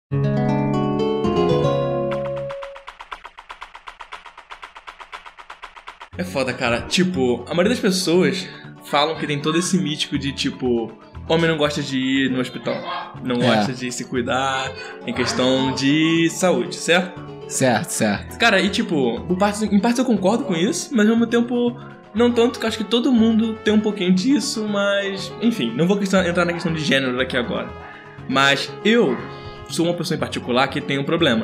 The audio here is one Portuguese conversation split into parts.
É foda, cara. Tipo, a maioria das pessoas falam que tem todo esse mítico de, tipo, homem não gosta de ir no hospital, não gosta de se cuidar em questão de saúde, certo? Certo. Cara, e tipo, em parte eu concordo com isso, mas ao mesmo tempo, não tanto, que eu acho que todo mundo tem um pouquinho disso, mas... Enfim, não vou entrar na questão de gênero daqui agora. Mas eu sou uma pessoa em particular que tem um problema.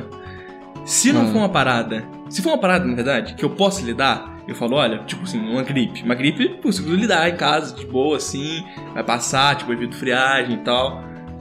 Se não for uma parada... Se for uma parada, na verdade, que eu posso lidar... Eu falo, olha, tipo assim, uma gripe, eu consigo lidar em casa, de boa, assim, vai passar, tipo, evito friagem e tal.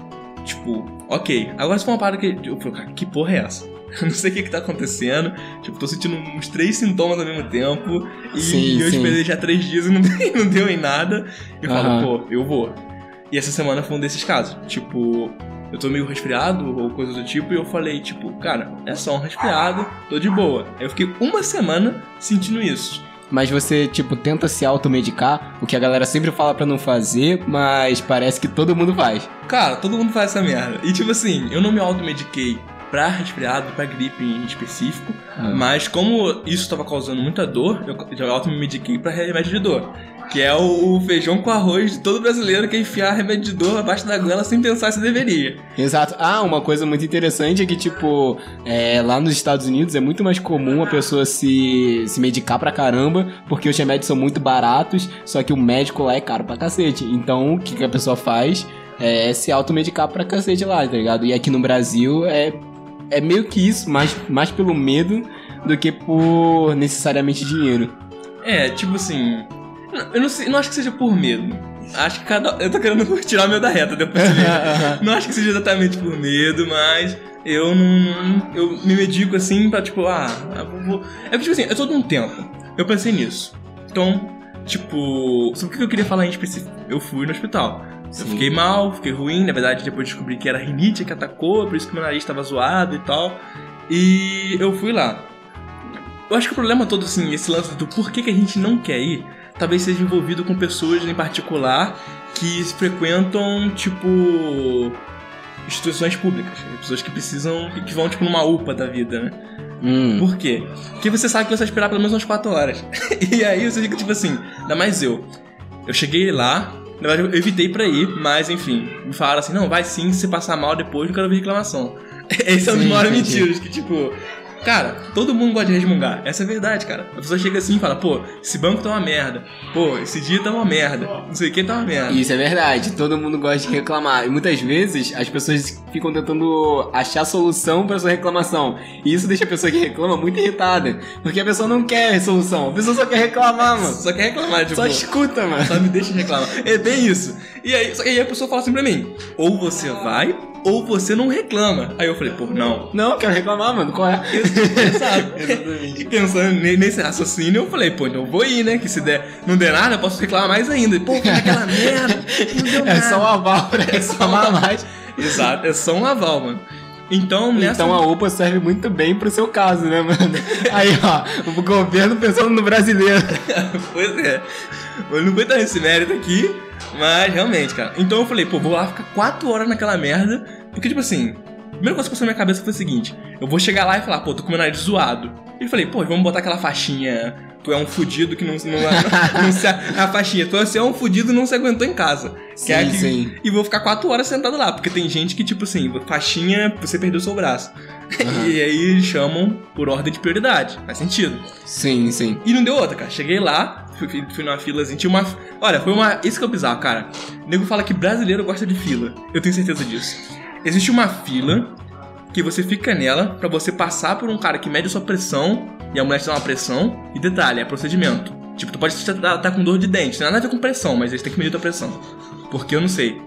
Tipo, ok. Agora se for uma parada que eu falo, cara, que porra é essa? Eu não sei o que tá acontecendo. Tipo, tô sentindo uns 3 sintomas ao mesmo tempo. E eu esperei já 3 dias e não deu em nada. Eu falo, pô, eu vou. E essa semana foi um desses casos. Tipo, eu tô meio resfriado ou coisa do tipo. E eu falei, tipo, cara, é só um resfriado, tô de boa. Aí eu fiquei uma semana sentindo isso. Mas você, tipo, tenta se automedicar, o que a galera sempre fala pra não fazer, mas parece que todo mundo faz. Cara, todo mundo faz essa merda. E tipo assim, eu não me automediquei pra resfriado, pra gripe em específico, mas como isso tava causando muita dor, eu automediquei pra remédio de dor. Que é o feijão com arroz de todo brasileiro que é enfiar remédio de dor abaixo da goela sem pensar se deveria. Exato. Uma coisa muito interessante é que, tipo, lá nos Estados Unidos é muito mais comum a pessoa se medicar pra caramba, porque os remédios são muito baratos, só que o médico lá é caro pra cacete. Então, o que a pessoa faz é se automedicar pra cacete lá, tá ligado? E aqui no Brasil é meio que isso, mais pelo medo do que por necessariamente dinheiro. Tipo assim... Eu não acho que seja por medo. Acho que eu tô querendo tirar o meu da reta depois de ver. Não acho que seja exatamente por medo, mas eu me medico assim pra tipo, vou... É tipo assim, eu tô num tempo. Eu pensei nisso. Então, tipo, sobre o que eu queria falar em específico? Eu fui no hospital. Eu fiquei mal, fiquei ruim. Na verdade, depois descobri que era rinite que atacou, por isso que meu nariz tava zoado e tal. E eu fui lá. Eu acho que o problema todo, assim, esse lance do porquê que a gente não quer ir, talvez seja envolvido com pessoas em particular que frequentam, tipo, instituições públicas. Pessoas que precisam, que vão, tipo, numa UPA da vida, né? Por quê? Porque você sabe que você vai esperar pelo menos umas 4 horas. E aí você fica, tipo assim, ainda mais eu cheguei lá, na verdade eu evitei pra ir, mas enfim, me falaram assim, não, vai sim, se você passar mal depois, não quero ver reclamação. Esse é um dos maiores mentiras, que tipo... Cara, todo mundo gosta de resmungar. Essa é a verdade, cara. A pessoa chega assim e fala, pô, esse banco tá uma merda. Pô, esse dia tá uma merda. Não sei o que tá uma merda. Isso é verdade. Todo mundo gosta de reclamar. E muitas vezes as pessoas ficam tentando achar solução pra sua reclamação. E isso deixa a pessoa que reclama muito irritada. Porque a pessoa não quer solução. A pessoa só quer reclamar, mano. Só quer reclamar, tipo... Só escuta, mano. Só me deixa reclamar. É bem isso. E aí a pessoa fala assim pra mim, ou você vai... ou você não reclama. Aí eu falei, pô, não. Não, eu quero reclamar, mano. Qual é? Exatamente. E pensando nesse raciocínio, eu falei, pô, então eu vou ir, né? Que se não der nada, eu posso reclamar mais ainda. Pô, aquela merda, não deu nada. É só um aval pra reclamar mais. Exato, é só um aval, mano. Então a UPA serve muito bem pro seu caso, né, mano? Aí, ó, o governo pensando no brasileiro. Pois é. Eu não vou entrar nesse mérito aqui, mas realmente, cara. Então eu falei, pô, vou lá ficar 4 horas naquela merda. Porque, tipo assim, a primeira coisa que passou na minha cabeça foi o seguinte: eu vou chegar lá e falar, pô, tô com o meu nariz zoado. E eu falei, pô, vamos botar aquela faixinha. Tu é um fudido que não se... A faixinha, tu é um fudido e não se aguentou em casa. Sim, sim. E vou ficar 4 horas sentado lá. Porque tem gente que, tipo assim, faixinha, você perdeu o seu braço. E aí chamam por ordem de prioridade. Faz sentido. Sim, sim. E não deu outra, cara. Cheguei lá, fui numa filazinha, tinha uma... Olha, isso que é o bizarro, cara. O nego fala que brasileiro gosta de fila. Eu tenho certeza disso. Existe uma fila que você fica nela pra você passar por um cara que mede a sua pressão e a mulher te dá uma pressão. E detalhe, é procedimento. Tipo, tu pode estar com dor de dente, não tem nada a ver com pressão, mas eles têm que medir a tua pressão. Porque eu não sei.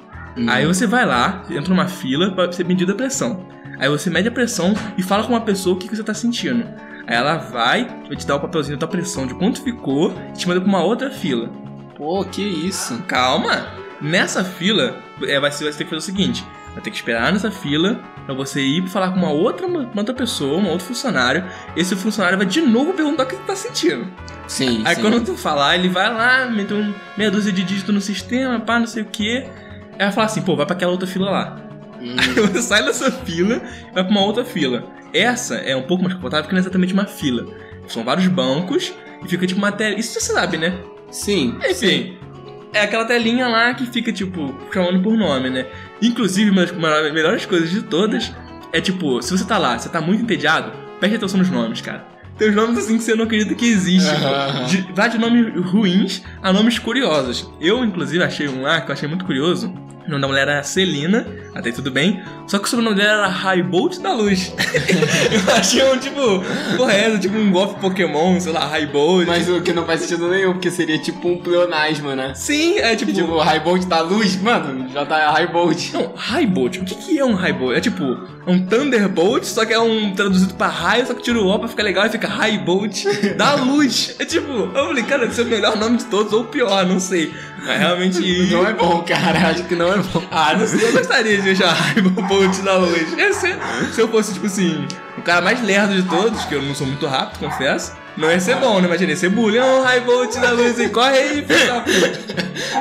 Aí você vai lá, entra numa fila pra ser medida a pressão. Aí você mede a pressão e fala com uma pessoa o que você tá sentindo. Aí ela vai te dar o papelzinho da tua pressão, de quanto ficou, e te manda pra uma outra fila. Pô, que isso? Calma! Nessa fila, você ter que fazer o seguinte: vai ter que esperar nessa fila pra você ir falar com uma outra pessoa, um outro funcionário. Esse funcionário vai de novo perguntar o que tu tá sentindo. Sim. Aí quando tu falar, ele vai lá, meia dúzia de dígitos no sistema, pá, não sei o que. Aí vai falar assim, pô, vai pra aquela outra fila lá. Aí você sai dessa fila e vai pra uma outra fila. Essa é um pouco mais confortável porque não é exatamente uma fila. São vários bancos e fica tipo uma tela. Isso você sabe, né? Sim. Enfim, é aquela telinha lá que fica, tipo, chamando por nome, né? Inclusive, uma das melhores coisas de todas é, tipo, se você tá lá, você tá muito entediado, preste atenção nos nomes, cara. Tem uns nomes assim que você não acredita que existe. Vai de nomes ruins a nomes curiosos. Eu, inclusive, achei um lá que eu achei muito curioso. O nome da mulher era Celina, até aí tudo bem. Só que o sobrenome dela era Raibolt da Luz. Eu achei um tipo, correto, tipo um golpe Pokémon, sei lá, Raibolt. Mas o que não faz sentido nenhum, porque seria tipo um pleonasmo, né? Sim, é tipo... Tipo, Raibolt da Luz, mano, já tá Raibolt. Não, Raibolt, o que é um Raibolt? É tipo, um Thunderbolt, só que é um traduzido pra raio, só que tira o O pra ficar legal e fica Raibolt da Luz. É tipo, eu falei, cara, deve ser o melhor nome de todos, ou o pior, não sei. Mas realmente... Não é bom, cara, acho que não é bom. Ah, não sei, eu gostaria de deixar Raibolt da Luz. Se eu fosse, tipo assim, o cara mais lerdo de todos, que eu não sou muito rápido, confesso, não ia ser bom, né? Imagina, ia ser bulhão, Raibolt da Luz, e corre aí, filho da puta.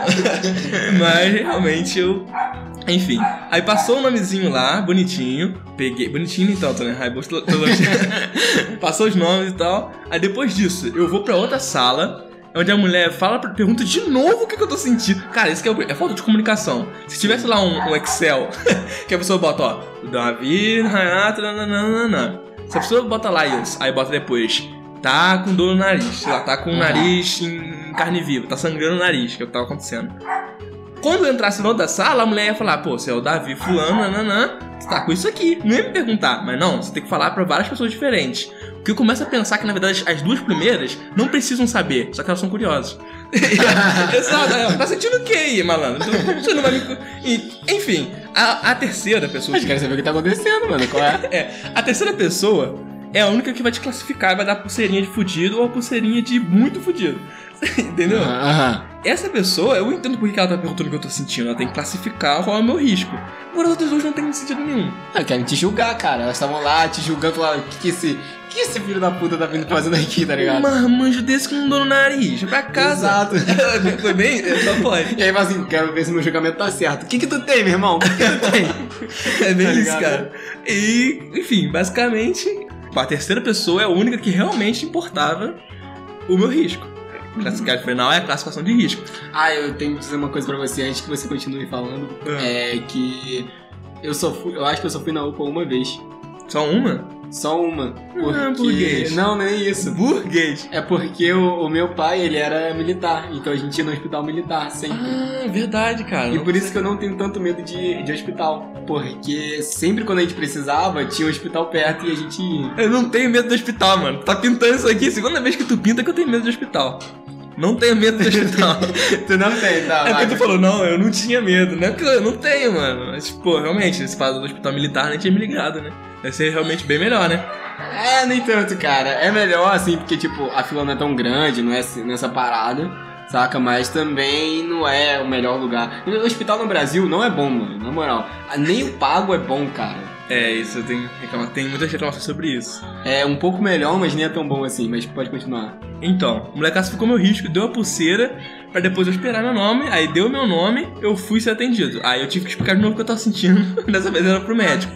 Mas, realmente, eu... Enfim, aí passou o nomezinho lá, bonitinho. Peguei, bonitinho nem tanto, né? Raibolt da Luz. Passou os nomes e tal. Aí depois disso, eu vou pra outra sala, onde a mulher pergunta de novo o que eu tô sentindo. Cara, isso que é falta de comunicação. Se tivesse lá um Excel, que a pessoa bota, ó, Davi, Renato, nananana. Se a pessoa bota lá isso, aí bota depois, tá com dor no nariz, sei lá, tá com o nariz em carne viva, tá sangrando o nariz, que é o que tava acontecendo. Quando eu entrasse na outra sala, a mulher ia falar, pô, você é o Davi fulano, nananã, você tá com isso aqui. Não ia me perguntar, mas não, você tem que falar pra várias pessoas diferentes. Porque eu começo a pensar que, na verdade, as duas primeiras não precisam saber, só que elas são curiosas. Exato, tá sentindo o que aí, malandro? Você não vai me... Enfim, a terceira pessoa... Mas quero saber o que tá acontecendo, mano, qual é? A terceira pessoa é a única que vai te classificar, vai dar pulseirinha de fudido ou a pulseirinha de muito fudido. Entendeu? Essa pessoa, eu entendo por que ela tá perguntando o que eu tô sentindo. Ela tem que classificar qual é o meu risco. Agora, as outras duas não tem sentido nenhum. Querem te julgar, cara. Elas estavam lá te julgando, lá, o que esse filho da puta tá vindo fazendo aqui, tá ligado? Um marmanjo desse com um dor no nariz, pra casa. Exato. Foi bem? Só pode. E aí vai assim, quero ver se meu julgamento tá certo. O que tu tem, meu irmão? O que tu tem? É bem Tá isso, ligado? cara. E, enfim, basicamente, a terceira pessoa é a única que realmente importava o meu risco. Classificar final é a classificação de risco. Eu tenho que dizer uma coisa pra você antes que você continue falando. É que eu acho que eu só fui na UPA uma vez. Só uma? Só uma. Porque... burguês. Não é isso. Burguês. É porque o meu pai, ele era militar. Então a gente ia no hospital militar sempre. Verdade, cara. E por isso que eu não tenho tanto medo de hospital. Porque sempre quando a gente precisava, tinha um hospital perto e a gente ia. Eu não tenho medo do hospital, mano. Tá pintando isso aqui. Segunda vez que tu pinta que eu tenho medo do hospital. Não tenho medo do hospital. Tu não tem, tá? É porque tu falou, não, eu não tinha medo. Não é porque eu não tenho, mano. Mas, pô, realmente, esse parado do hospital militar nem tinha me ligado, né? Deve ser realmente bem melhor, né? Nem tanto, cara. É melhor, assim, porque, tipo, a fila não é tão grande, não é nessa parada, saca? Mas também não é o melhor lugar. O hospital no Brasil não é bom, mano, na moral. Nem o pago é bom, cara. Isso eu tenho que reclamar. Tem muitas reclamações sobre isso. É um pouco melhor, mas nem é tão bom assim. Mas pode continuar. Então, o moleque classificou meu risco, deu a pulseira pra depois eu esperar meu nome. Aí deu meu nome, eu fui ser atendido. Aí eu tive que explicar de novo o que eu tava sentindo. Dessa vez era pro médico.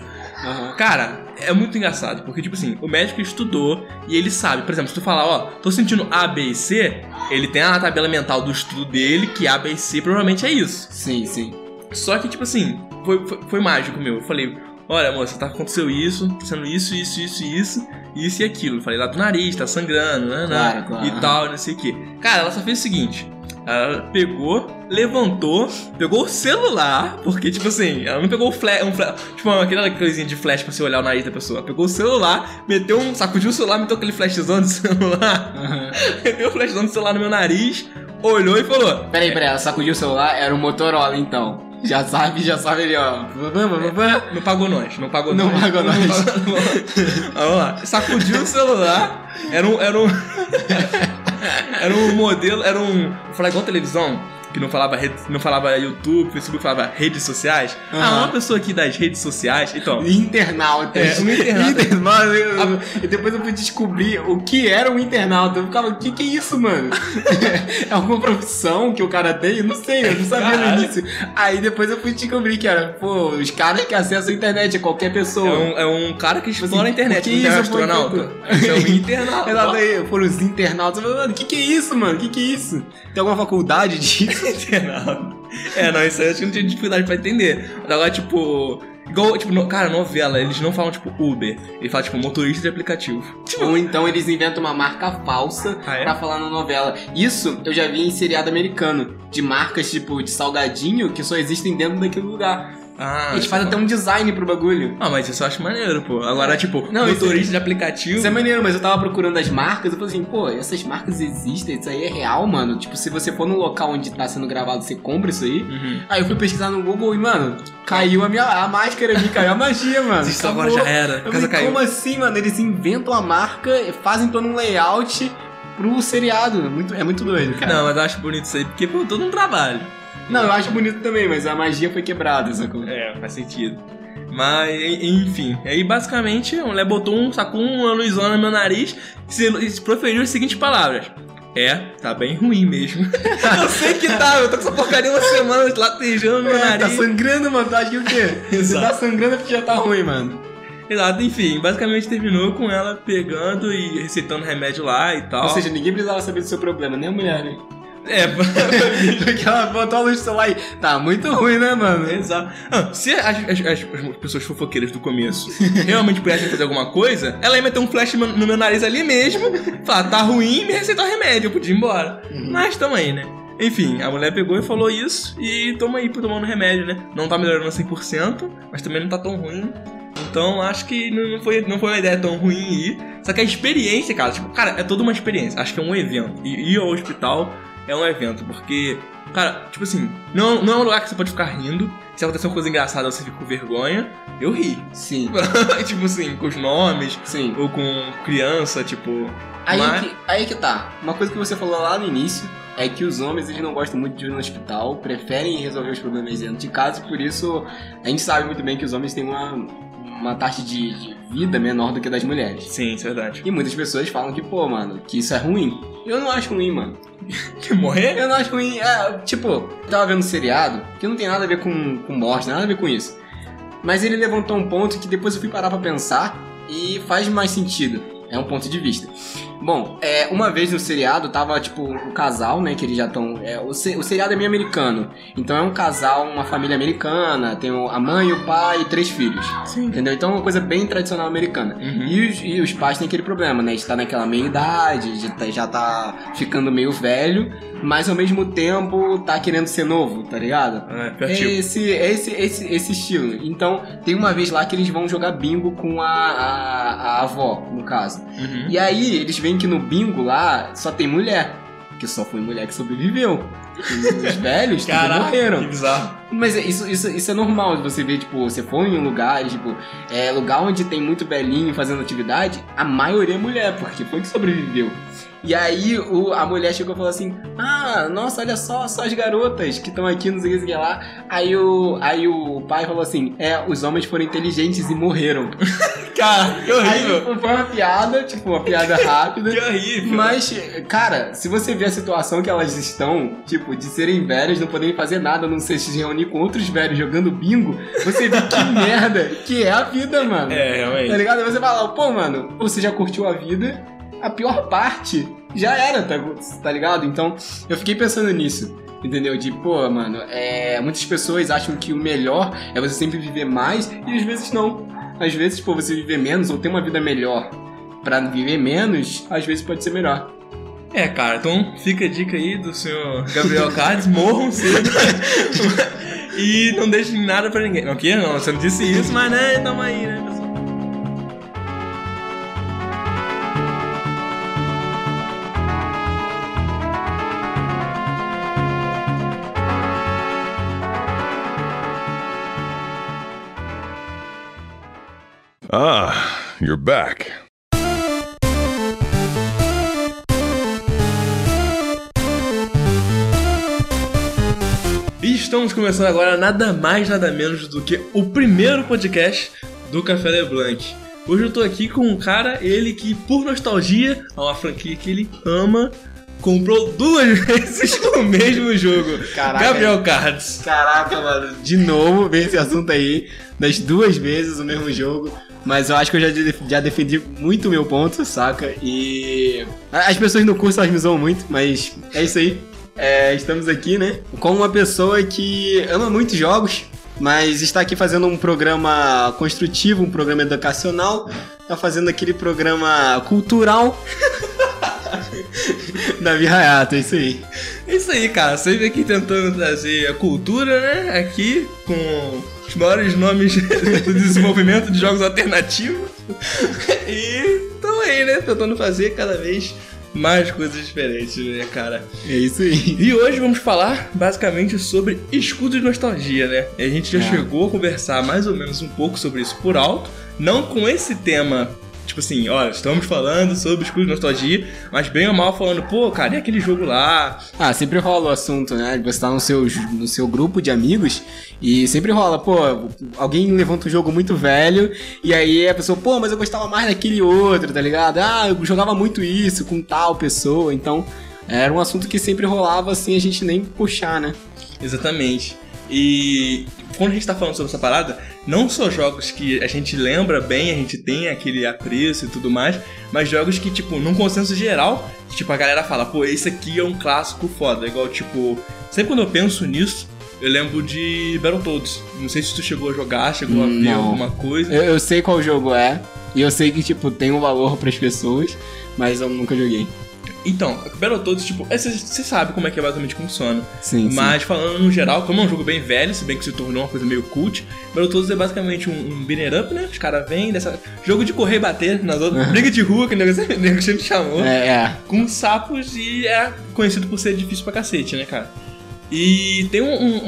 Cara, é muito engraçado, porque, tipo assim, o médico estudou e ele sabe. Por exemplo, se tu falar, ó, tô sentindo A, B e C, ele tem a tabela mental do estudo dele, que A, B e C provavelmente é isso. Sim. Só que, tipo assim, foi mágico meu. Eu falei, olha, moça, aconteceu isso, tá sendo isso e aquilo. Eu falei lá do nariz, tá sangrando, né? Claro. E tal, não sei o que. Cara, ela só fez o seguinte. Ela pegou, levantou, pegou o celular, porque, tipo assim, ela não pegou o flash, tipo, aquela coisinha de flash pra você olhar o nariz da pessoa. Ela pegou o celular, sacudiu o celular, meteu aquele flashzão do celular, meteu o flashzão do celular no meu nariz, olhou e falou... Peraí, ela sacudiu o celular, era um Motorola, então. Já sabe ali, ó. Não pagou nós. Vamos lá. Sacudiu o celular. Era um modelo. Era um. Vou falar igual televisão. que não falava YouTube, Facebook, falava redes sociais. Uma pessoa aqui das redes sociais, então... Internautas. Um internauta. E depois eu fui descobrir o que era um internauta. Eu ficava, o que é isso, mano? É alguma profissão que o cara tem? Eu não sei, eu não sabia no início. Aí depois eu fui descobrir que era, os caras que acessam a internet, qualquer pessoa. É um cara que explora a internet, que não é astronauta. É um internauta. Exato, foram os internautas. Eu falei, mano, o que é isso, mano? O que é isso? Tem alguma faculdade disso? Internauta. Não, isso aí eu acho que não tinha dificuldade pra entender. Mas agora, tipo... Igual, tipo, cara, novela, eles não falam, tipo, Uber. Eles falam, tipo, motorista de aplicativo. Ou então eles inventam uma marca falsa pra falar na novela. Isso eu já vi em seriado americano. De marcas, tipo, de salgadinho que só existem dentro daquele lugar. Eles fazem até um design pro bagulho. Mas isso eu acho maneiro, pô. Agora, tipo, motorista de aplicativo... Isso é maneiro, mas eu tava procurando as marcas, eu falei assim, pô, essas marcas existem, isso aí é real, mano. Tipo, se você for no local onde tá sendo gravado, você compra isso aí. Aí eu fui pesquisar no Google e, mano, caiu a máscara ali, caiu a magia, mano. Isso agora já era. Eu falei, como assim, mano? Eles inventam a marca, fazem todo um layout pro seriado. É muito doido, cara. Não, mas eu acho bonito isso aí, porque foi todo um trabalho. Não, eu acho bonito também, mas a magia foi quebrada, sacou? Faz sentido. Mas, enfim, aí basicamente a mulher sacou uma luzona no meu nariz e proferiu as seguintes palavras. Tá bem ruim mesmo. Eu sei que tá, eu tô com essa porcaria uma semana latejando no meu nariz. Tá sangrando, mano, tá aqui o quê? Você tá sangrando porque já tá ruim, mano. Exato, enfim, basicamente terminou com ela pegando e receitando remédio lá e tal. Ou seja, ninguém precisava saber do seu problema, nem a mulher, né? Porque ela botou a luz do celular e tá muito ruim, né, mano? Exato. Se as pessoas fofoqueiras do começo realmente pudessem fazer alguma coisa, ela ia meter um flash no meu nariz ali mesmo, falar, tá ruim, me receitar remédio, eu podia ir embora. Mas tamo aí, né? Enfim, a mulher pegou e falou isso e toma aí pra tomar no remédio, né? Não tá melhorando 100%, mas também não tá tão ruim. Então, acho que não foi uma ideia tão ruim ir. Só que a experiência, cara, tipo, é toda uma experiência. Acho que é um evento. E ir ao hospital é um evento, porque, cara, tipo assim, não é um lugar que você pode ficar rindo. Se acontecer uma coisa engraçada, você fica com vergonha. Eu ri. Sim. Tipo assim, com os nomes. Sim. Ou com criança, tipo... Aí que tá. Uma coisa que você falou lá no início é que os homens, eles não gostam muito de ir no hospital, preferem resolver os problemas dentro de casa, e por isso a gente sabe muito bem que os homens têm uma taxa de vida menor do que a das mulheres. Sim, isso é verdade. E muitas pessoas falam que, pô, mano, que isso é ruim. Eu não acho ruim, mano. Que morrer? Eu não acho ruim. Tipo, eu tava vendo um seriado que não tem nada a ver com morte, nada a ver com isso. Mas ele levantou um ponto que depois eu fui parar pra pensar e faz mais sentido. É um ponto de vista. Bom, uma vez no seriado tava, tipo, um casal, né, que eles já estão... o seriado é meio americano. Então é um casal, uma família americana, tem a mãe, o pai e 3 filhos. Sim. Entendeu? Então é uma coisa bem tradicional americana. E os pais têm aquele problema, né, de estar naquela meia-idade, já tá ficando meio velho, mas ao mesmo tempo tá querendo ser novo, tá ligado? Esse estilo. Então tem uma vez lá que eles vão jogar bingo com a avó, no caso. E aí eles veem que no bingo lá só tem mulher, que só foi mulher que sobreviveu. Os velhos todos morreram. Que bizarro. Mas isso é normal de você ver, tipo, você for em um lugar, tipo, lugar onde tem muito velhinho fazendo atividade, a maioria é mulher, porque foi que sobreviveu. E aí a mulher chegou e falou assim, nossa, olha só as garotas que estão aqui, não sei o que lá. Aí o pai falou assim, os homens foram inteligentes e morreram. Cara, que horrível. Aí foi uma piada, tipo, uma piada rápida. Que horrível. Mas, cara, se você ver a situação que elas estão, tipo, de serem velhas, não poderem fazer nada, não sei se reunir com outros velhos jogando bingo, você vê que merda que é a vida, mano. Realmente. Tá ligado? Aí você fala, pô, mano, você já curtiu a vida, a pior parte já era, tá ligado? Então, eu fiquei pensando nisso. Entendeu? De, pô, mano, muitas pessoas acham que o melhor é você sempre viver mais, e às vezes não. Às vezes, pô, você viver menos ou ter uma vida melhor pra viver menos, às vezes pode ser melhor. Cara, então fica a dica aí do senhor Gabriel Cardes, morram cedo e não deixem nada pra ninguém. Não, você não disse isso, mas né, tamo aí, né, pessoal? You're back. estamos começando agora nada mais, nada menos do que o primeiro podcast do Café LeBlanc. Hoje eu tô aqui com um cara, ele que por nostalgia, a uma franquia que ele ama, comprou 2 vezes o mesmo jogo. Caraca, Gabriel Cards. Caraca, mano, de novo vem esse assunto aí, das 2 vezes o mesmo jogo. Mas eu acho que eu já defendi muito o meu ponto, saca? E as pessoas no curso, elas me zoam muito, mas é isso aí. Estamos aqui, né, com uma pessoa que ama muitos jogos, mas está aqui fazendo um programa construtivo, um programa educacional, tá fazendo aquele programa cultural. Davi Hayato, é isso aí. É isso aí, cara. Sempre aqui tentando trazer a cultura, né? Aqui com os maiores nomes do desenvolvimento de jogos alternativos. E estamos aí, né? Tentando fazer cada vez mais coisas diferentes, né, cara? É isso aí. E hoje vamos falar basicamente sobre escudo de nostalgia, né? E a gente já chegou a conversar mais ou menos um pouco sobre isso por alto. Não com esse tema... Tipo assim, olha, estamos falando sobre escudo de nostalgia, mas bem ou mal falando, pô, cara, e aquele jogo lá? Ah, sempre rola o assunto, né? Você tá no seu grupo de amigos e sempre rola, pô, alguém levanta um jogo muito velho e aí a pessoa, pô, mas eu gostava mais daquele outro, tá ligado? Ah, eu jogava muito isso com tal pessoa, então era um assunto que sempre rolava assim, a gente nem puxar, né? Exatamente. E quando a gente tá falando sobre essa parada, não só jogos que a gente lembra bem, a gente tem aquele apreço e tudo mais, mas jogos que, tipo, num consenso geral, tipo, a galera fala, pô, esse aqui é um clássico foda. Igual, tipo, sempre quando eu penso nisso, eu lembro de Battletoads. Não sei se tu chegou a jogar, chegou a ver alguma coisa. Eu sei qual jogo é, e eu sei que, tipo, tem um valor pras pessoas, mas eu nunca joguei. Então, Battletoads, tipo, você sabe como é que basicamente funciona. Sim, mas falando no geral, como é um jogo bem velho, se bem que se tornou uma coisa meio cult, Battletoads é basicamente um beat'em up, né? Os caras vêm dessa... Jogo de correr e bater nas outras... Briga de rua, que o nego sempre chamou. Com sapos e é conhecido por ser difícil pra cacete, né, cara? E tem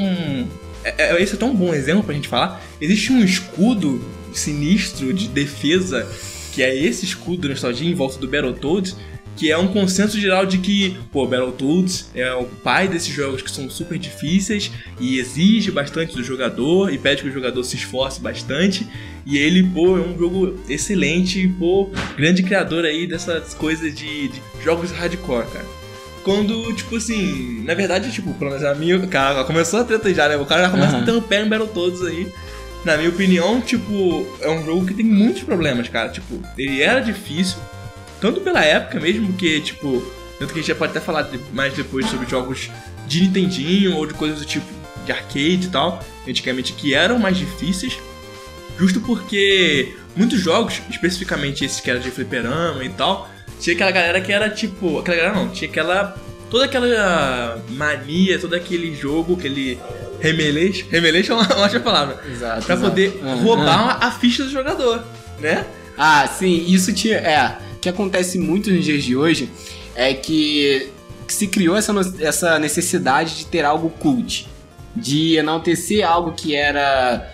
esse é tão bom exemplo pra gente falar. Existe um escudo sinistro de defesa, que é esse escudo nostalgia em volta do Battletoads, que é um consenso geral de que, pô, Battletoads é o pai desses jogos que são super difíceis e exige bastante do jogador e pede que o jogador se esforce bastante. E ele, pô, é um jogo excelente, pô, grande criador aí dessas coisas de jogos hardcore, cara. Quando, tipo assim, na verdade, tipo, pelo menos a minha... Cara, começou a treta já, né? O cara já começa a ter um pé em Battletoads aí. Na minha opinião, tipo, é um jogo que tem muitos problemas, cara. Tipo, ele era difícil, tanto pela época mesmo, que, tipo... Tanto que a gente já pode até falar mais depois sobre jogos de Nintendinho ou de coisas do tipo de arcade e tal, antigamente, que eram mais difíceis. Justo porque muitos jogos, especificamente esses que eram de fliperama e tal, tinha aquela galera que era tipo... Aquela galera não, tinha aquela... Toda aquela mania, todo aquele jogo, aquele... Remeleixo é uma ótima palavra. Exato. Pra poder roubar a ficha do jogador, né? Ah, sim, isso tinha... O que acontece muito nos dias de hoje é que se criou essa necessidade de ter algo cult, de enaltecer algo que era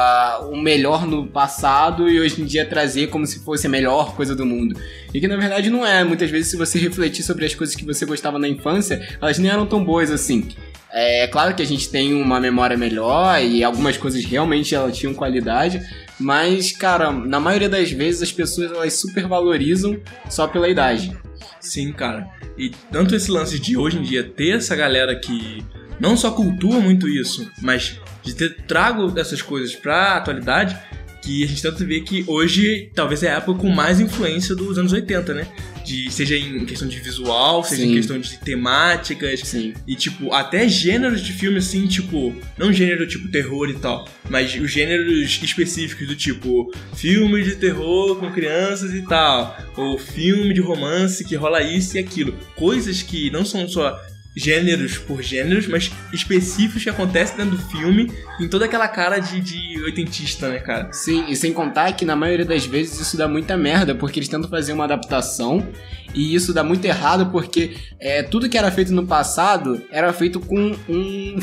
o melhor no passado e hoje em dia trazer como se fosse a melhor coisa do mundo. E que na verdade não é. Muitas vezes, se você refletir sobre as coisas que você gostava na infância, elas nem eram tão boas assim. É claro que a gente tem uma memória melhor e algumas coisas realmente elas tinham qualidade, mas, cara, na maioria das vezes as pessoas elas supervalorizam só pela idade. Sim, cara. E tanto esse lance de hoje em dia ter essa galera que não só cultua muito isso, mas de ter trago essas coisas pra atualidade, que a gente tanto vê que hoje talvez é a época com mais influência dos anos 80, né? Seja em questão de visual, seja em questão de temáticas. Sim. E, tipo, até gêneros de filme, assim, tipo... Não gênero tipo terror e tal, mas os gêneros específicos do tipo... Filme de terror com crianças e tal. Ou filme de romance que rola isso e aquilo. Coisas que não são só gêneros por gêneros, mas específicos que acontecem dentro do filme, em toda aquela cara de oitentista, né, cara? Sim, e sem contar que na maioria das vezes isso dá muita merda, porque eles tentam fazer uma adaptação, e isso dá muito errado, porque tudo que era feito no passado era feito com um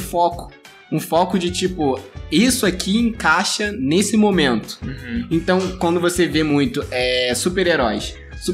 foco de tipo, isso aqui encaixa nesse momento. Então, quando você vê muito super-heróis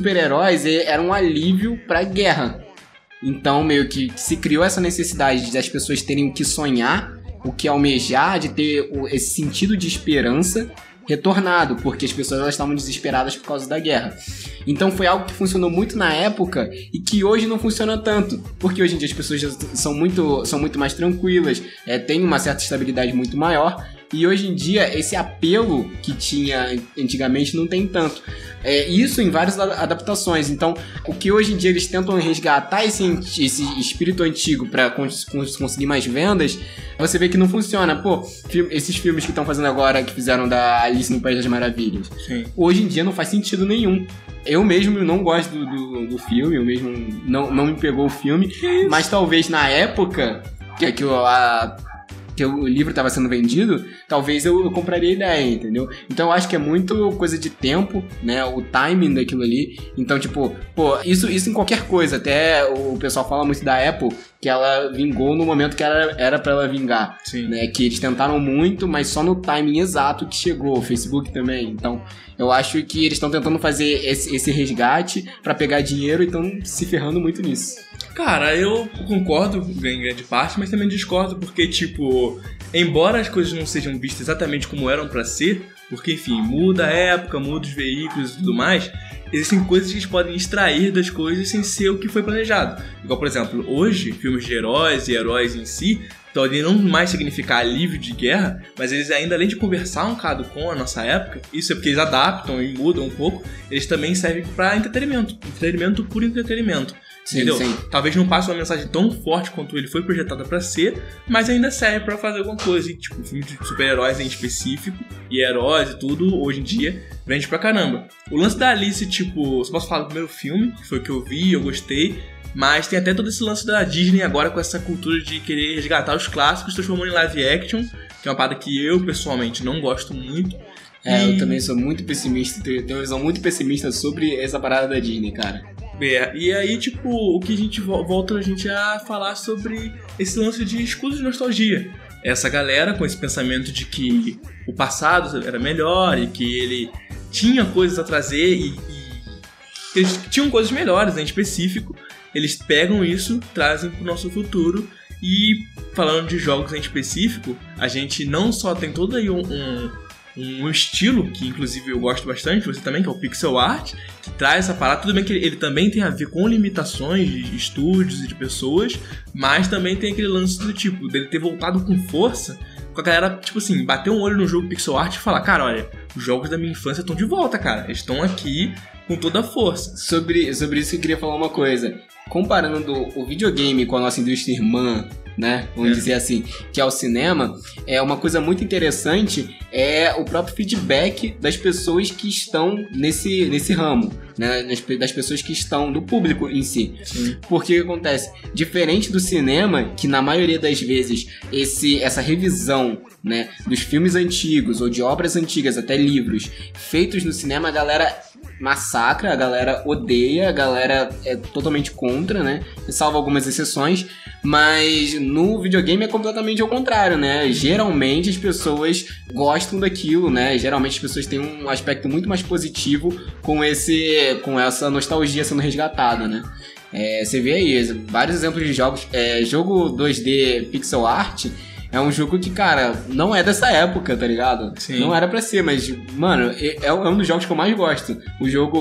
era um alívio pra guerra. Então, meio que se criou essa necessidade das pessoas terem o que sonhar o que almejar, de ter esse sentido de esperança retornado, porque as pessoas elas estavam desesperadas por causa da guerra. Então foi algo que funcionou muito na época e que hoje não funciona tanto, porque hoje em dia as pessoas já são muito mais tranquilas, têm uma certa estabilidade muito maior, e hoje em dia esse apelo que tinha antigamente não tem tanto. Isso em várias adaptações. Então, o que hoje em dia eles tentam resgatar esse espírito antigo para conseguir mais vendas, você vê que não funciona. Pô, esses filmes que estão fazendo agora, que fizeram da Alice no País das Maravilhas, sim, hoje em dia não faz sentido nenhum. Eu mesmo não gosto do filme, eu mesmo não me pegou o filme, mas talvez na época que o livro estava sendo vendido, talvez eu compraria a ideia, entendeu? Então eu acho que é muito coisa de tempo, né? O timing daquilo ali. Então, tipo, pô, isso em qualquer coisa. Até o pessoal fala muito da Apple, que ela vingou no momento que era pra ela vingar. Sim. Né? Que eles tentaram muito, mas só no timing exato que chegou. O Facebook também. Então, eu acho que eles estão tentando fazer esse resgate pra pegar dinheiro e estão se ferrando muito nisso. Cara, eu concordo em grande parte, mas também discordo porque, tipo, embora as coisas não sejam vistas exatamente como eram pra ser, porque, enfim, muda a época, muda os veículos e tudo mais, existem coisas que eles podem extrair das coisas sem ser o que foi planejado. Igual, por exemplo, hoje, filmes de heróis e heróis em si podem não mais significar alívio de guerra, mas eles ainda, além de conversar um bocado com a nossa época, isso é porque eles adaptam e mudam um pouco, eles também servem pra entretenimento por entretenimento. Sim, entendeu? Sim. Talvez não passe uma mensagem tão forte quanto ele foi projetado pra ser, mas ainda serve pra fazer alguma coisa. E, tipo, filme de super-heróis em específico, e heróis e tudo, hoje em dia, vende pra caramba. O lance da Alice, tipo, só posso falar do primeiro filme, que foi o que eu vi, eu gostei, mas tem até todo esse lance da Disney agora com essa cultura de querer resgatar os clássicos, transformando em live action, que é uma parada que eu, pessoalmente, não gosto muito. Eu também sou muito pessimista, tenho uma visão muito pessimista sobre essa parada da Disney, cara. E aí, tipo, o que a gente volta a gente a falar sobre esse lance de escudo de nostalgia. Essa galera com esse pensamento de que o passado era melhor e que ele tinha coisas a trazer e eles tinham coisas melhores, né, em específico. Eles pegam isso, trazem pro nosso futuro. E falando de jogos em específico, a gente não só tem todo aí um estilo, que inclusive eu gosto bastante, você também, que é o pixel art, que traz essa parada. Tudo bem que ele também tem a ver com limitações de estúdios e de pessoas, mas também tem aquele lance do tipo, dele ter voltado com força, com a galera, tipo assim, bater um olho no jogo pixel art e falar, cara, olha, os jogos da minha infância estão de volta, cara, eles estão aqui com toda a força. Sobre isso eu queria falar uma coisa. Comparando o videogame com a nossa indústria irmã, né, vamos dizer assim, que é o cinema, é uma coisa muito interessante é o próprio feedback das pessoas que estão nesse ramo, né, das pessoas que estão, do público em si. Sim. Porque o que acontece? Diferente do cinema, que na maioria das vezes essa revisão, né, dos filmes antigos ou de obras antigas, até livros, feitos no cinema, a galera massacra, a galera odeia, a galera é totalmente contra, né? Salvo algumas exceções, mas no videogame é completamente ao contrário, né? Geralmente as pessoas gostam daquilo, né? Geralmente as pessoas têm um aspecto muito mais positivo com essa nostalgia sendo resgatada, né? Você vê aí vários exemplos de jogos. Jogo 2D pixel art é um jogo que, cara, não é dessa época, tá ligado? Sim. Não era pra ser, mas, mano, é um dos jogos que eu mais gosto. O jogo,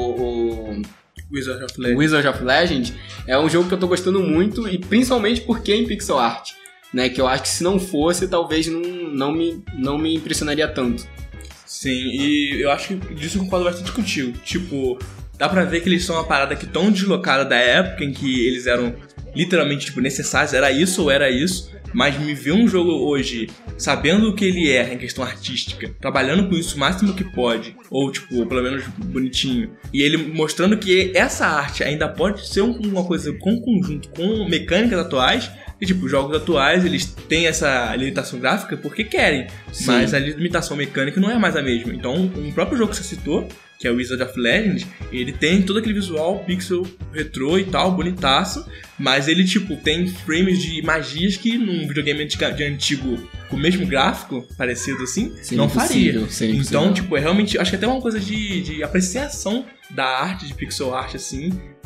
o Wizard of Legend é um jogo que eu tô gostando muito, e principalmente porque é em pixel art, né? Que eu acho que se não fosse, talvez não me impressionaria tanto. Sim, e eu acho que disso eu concordo bastante contigo. Tipo, dá pra ver que eles são uma parada que tão deslocada da época em que eles eram literalmente, tipo, necessários, era isso ou era isso. Mas me ver um jogo hoje, sabendo o que ele é em questão artística, trabalhando com isso o máximo que pode, ou tipo, pelo menos bonitinho, e ele mostrando que essa arte ainda pode ser uma coisa com conjunto com mecânicas atuais, e tipo, os jogos atuais, eles têm essa limitação gráfica porque querem. Sim. Mas a limitação mecânica não é mais a mesma. Então, o próprio jogo que você citou, que é o Wizard of Legend, ele tem todo aquele visual pixel retrô e tal, bonitaço, mas ele, tipo, tem frames de magias que num videogame antigo com o mesmo gráfico, parecido assim, sim, não faria. Sim, então, tipo, é realmente, acho que até uma coisa de apreciação da arte, de pixel art, assim,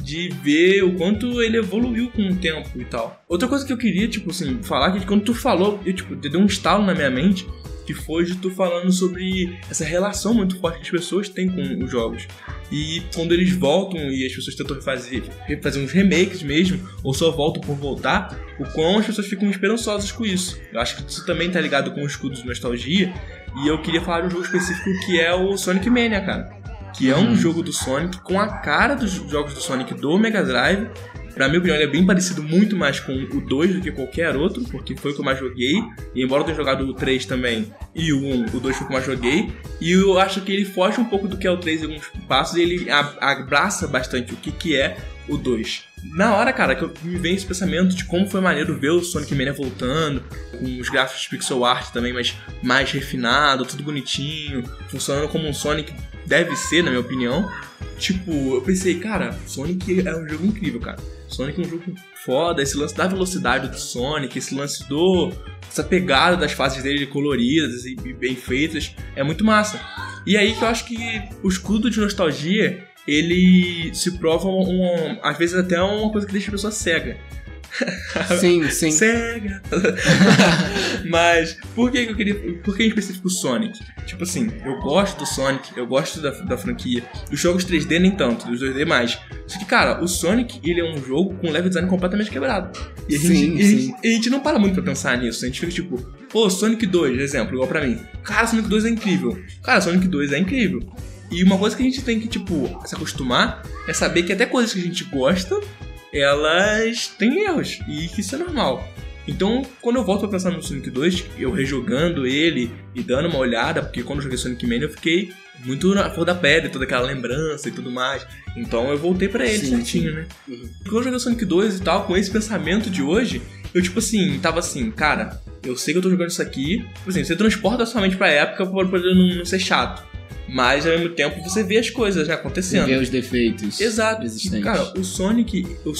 de ver o quanto ele evoluiu com o tempo e tal. Outra coisa que eu queria, tipo assim, falar, que quando tu falou, deu um estalo na minha mente, que foi de tu falando sobre essa relação muito forte que as pessoas têm com os jogos. E quando eles voltam e as pessoas tentam refazer uns remakes mesmo, ou só voltam por voltar, o quão as pessoas ficam esperançosas com isso. Eu acho que isso também tá ligado com o escudo de nostalgia, e eu queria falar de um jogo específico que é o Sonic Mania, cara. Que é um jogo do Sonic com a cara dos jogos do Sonic do Mega Drive. Pra minha opinião, ele é bem parecido muito mais com o 2 do que qualquer outro, porque foi o que eu mais joguei. E embora eu tenha jogado o 3 também e o 1, o 2 foi o que eu mais joguei. E eu acho que ele foge um pouco do que é o 3 em alguns passos, e ele abraça bastante o que é o 2. Na hora, cara, que me vem esse pensamento de como foi maneiro ver o Sonic Mania voltando, com os gráficos de pixel art também mais refinado, tudo bonitinho, funcionando como um Sonic deve ser, na minha opinião. Tipo, eu pensei, cara, Sonic é um jogo incrível, cara. Sonic é um jogo foda, esse lance da velocidade do Sonic, esse lance essa pegada das fases dele coloridas e bem feitas, é muito massa. E aí que eu acho que o escudo de nostalgia, ele se prova às vezes até uma coisa que deixa a pessoa cega. Sim. Cega. Mas por que em específico o Sonic? Tipo assim, eu gosto do Sonic, eu gosto da franquia. Os jogos 3D nem tanto, os 2D mais. Só que, cara, o Sonic, ele é um jogo com level design completamente quebrado. E a gente não para muito pra pensar nisso. A gente fica tipo, pô, Sonic 2, exemplo, igual pra mim. Cara, Sonic 2 é incrível. Cara, Sonic 2 é incrível. E uma coisa que a gente tem que, tipo, se acostumar é saber que até coisas que a gente gosta, elas têm erros, e que isso é normal. Então, quando eu volto pra pensar no Sonic 2, eu rejogando ele e dando uma olhada, porque quando eu joguei Sonic Mania eu fiquei muito na flor da pele, toda aquela lembrança e tudo mais. Então eu voltei pra ele certinho, né? Quando eu joguei Sonic 2 e tal, com esse pensamento de hoje, eu tipo assim, tava assim, cara, eu sei que eu tô jogando isso aqui. Tipo assim, você transporta sua mente pra época pra poder não ser chato. Mas ao mesmo tempo você vê as coisas, né, acontecendo. Vê os defeitos. Exato. Existentes. Cara, o Sonic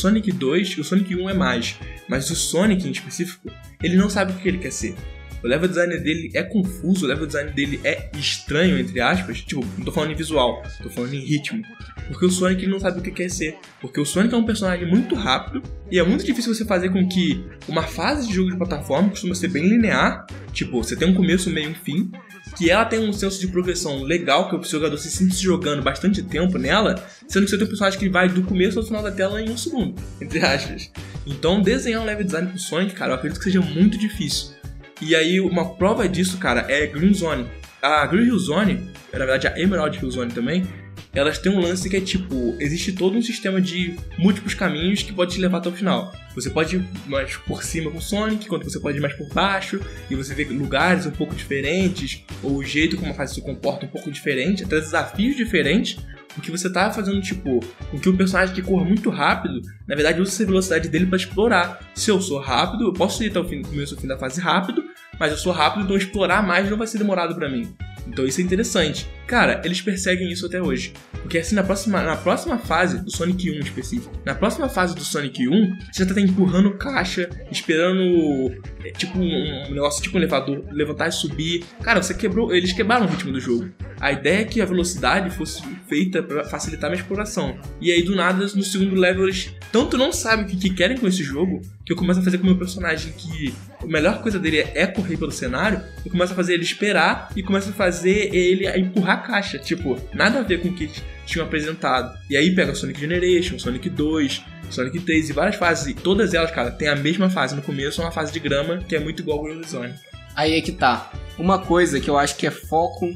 2, o Sonic 1 é mais. Mas o Sonic em específico, ele não sabe o que ele quer ser. O level design dele é confuso, o level design dele é estranho, entre aspas. Tipo, não tô falando em visual, tô falando em ritmo. Porque o Sonic ele não sabe o que quer ser. Porque o Sonic é um personagem muito rápido e é muito difícil você fazer com que uma fase de jogo de plataforma costuma ser bem linear. Tipo, você tem um começo, meio e um fim. Que ela tem um senso de progressão legal, que o jogador se sente jogando bastante tempo nela, sendo que você tem um personagem que vai do começo ao final da tela em 1 segundo, entre aspas. Então, desenhar um level design pro Sonic, cara, eu acredito que seja muito difícil. E aí, uma prova disso, cara, é Green Zone. A Green Hill Zone, na verdade a Emerald Hill Zone também, elas têm um lance que é tipo, existe todo um sistema de múltiplos caminhos que pode te levar até o final. Você pode ir mais por cima com o Sonic, enquanto você pode ir mais por baixo, e você vê lugares um pouco diferentes, ou o jeito como a fase se comporta um pouco diferente, até desafios diferentes, porque você tá fazendo, tipo, com que o personagem que corra muito rápido, na verdade usa essa velocidade dele pra explorar. Se eu sou rápido, eu posso ir até o começo ao fim da fase rápido, mas eu sou rápido, então explorar mais não vai ser demorado pra mim. Então isso é interessante. Cara, eles perseguem isso até hoje. Porque assim, na próxima fase do Sonic 1 em específico, na próxima fase do Sonic 1, você já tá empurrando caixa, esperando tipo um negócio, tipo um elevador, levantar e subir. Cara, eles quebraram o ritmo do jogo. A ideia é que a velocidade fosse feita pra facilitar a minha exploração. E aí, do nada, no segundo level, eles tanto não sabem o que querem com esse jogo, que eu começo a fazer com o meu personagem que a melhor coisa dele é correr pelo cenário, eu começo a fazer ele esperar e começo a fazer ele a empurrar a caixa. Tipo, nada a ver com o que tinham apresentado. E aí pega Sonic Generation, Sonic 2, Sonic 3 e várias fases. E todas elas, cara, tem a mesma fase no começo, uma fase de grama, que é muito igual ao Green Zone. Aí é que tá. Uma coisa que eu acho que é foco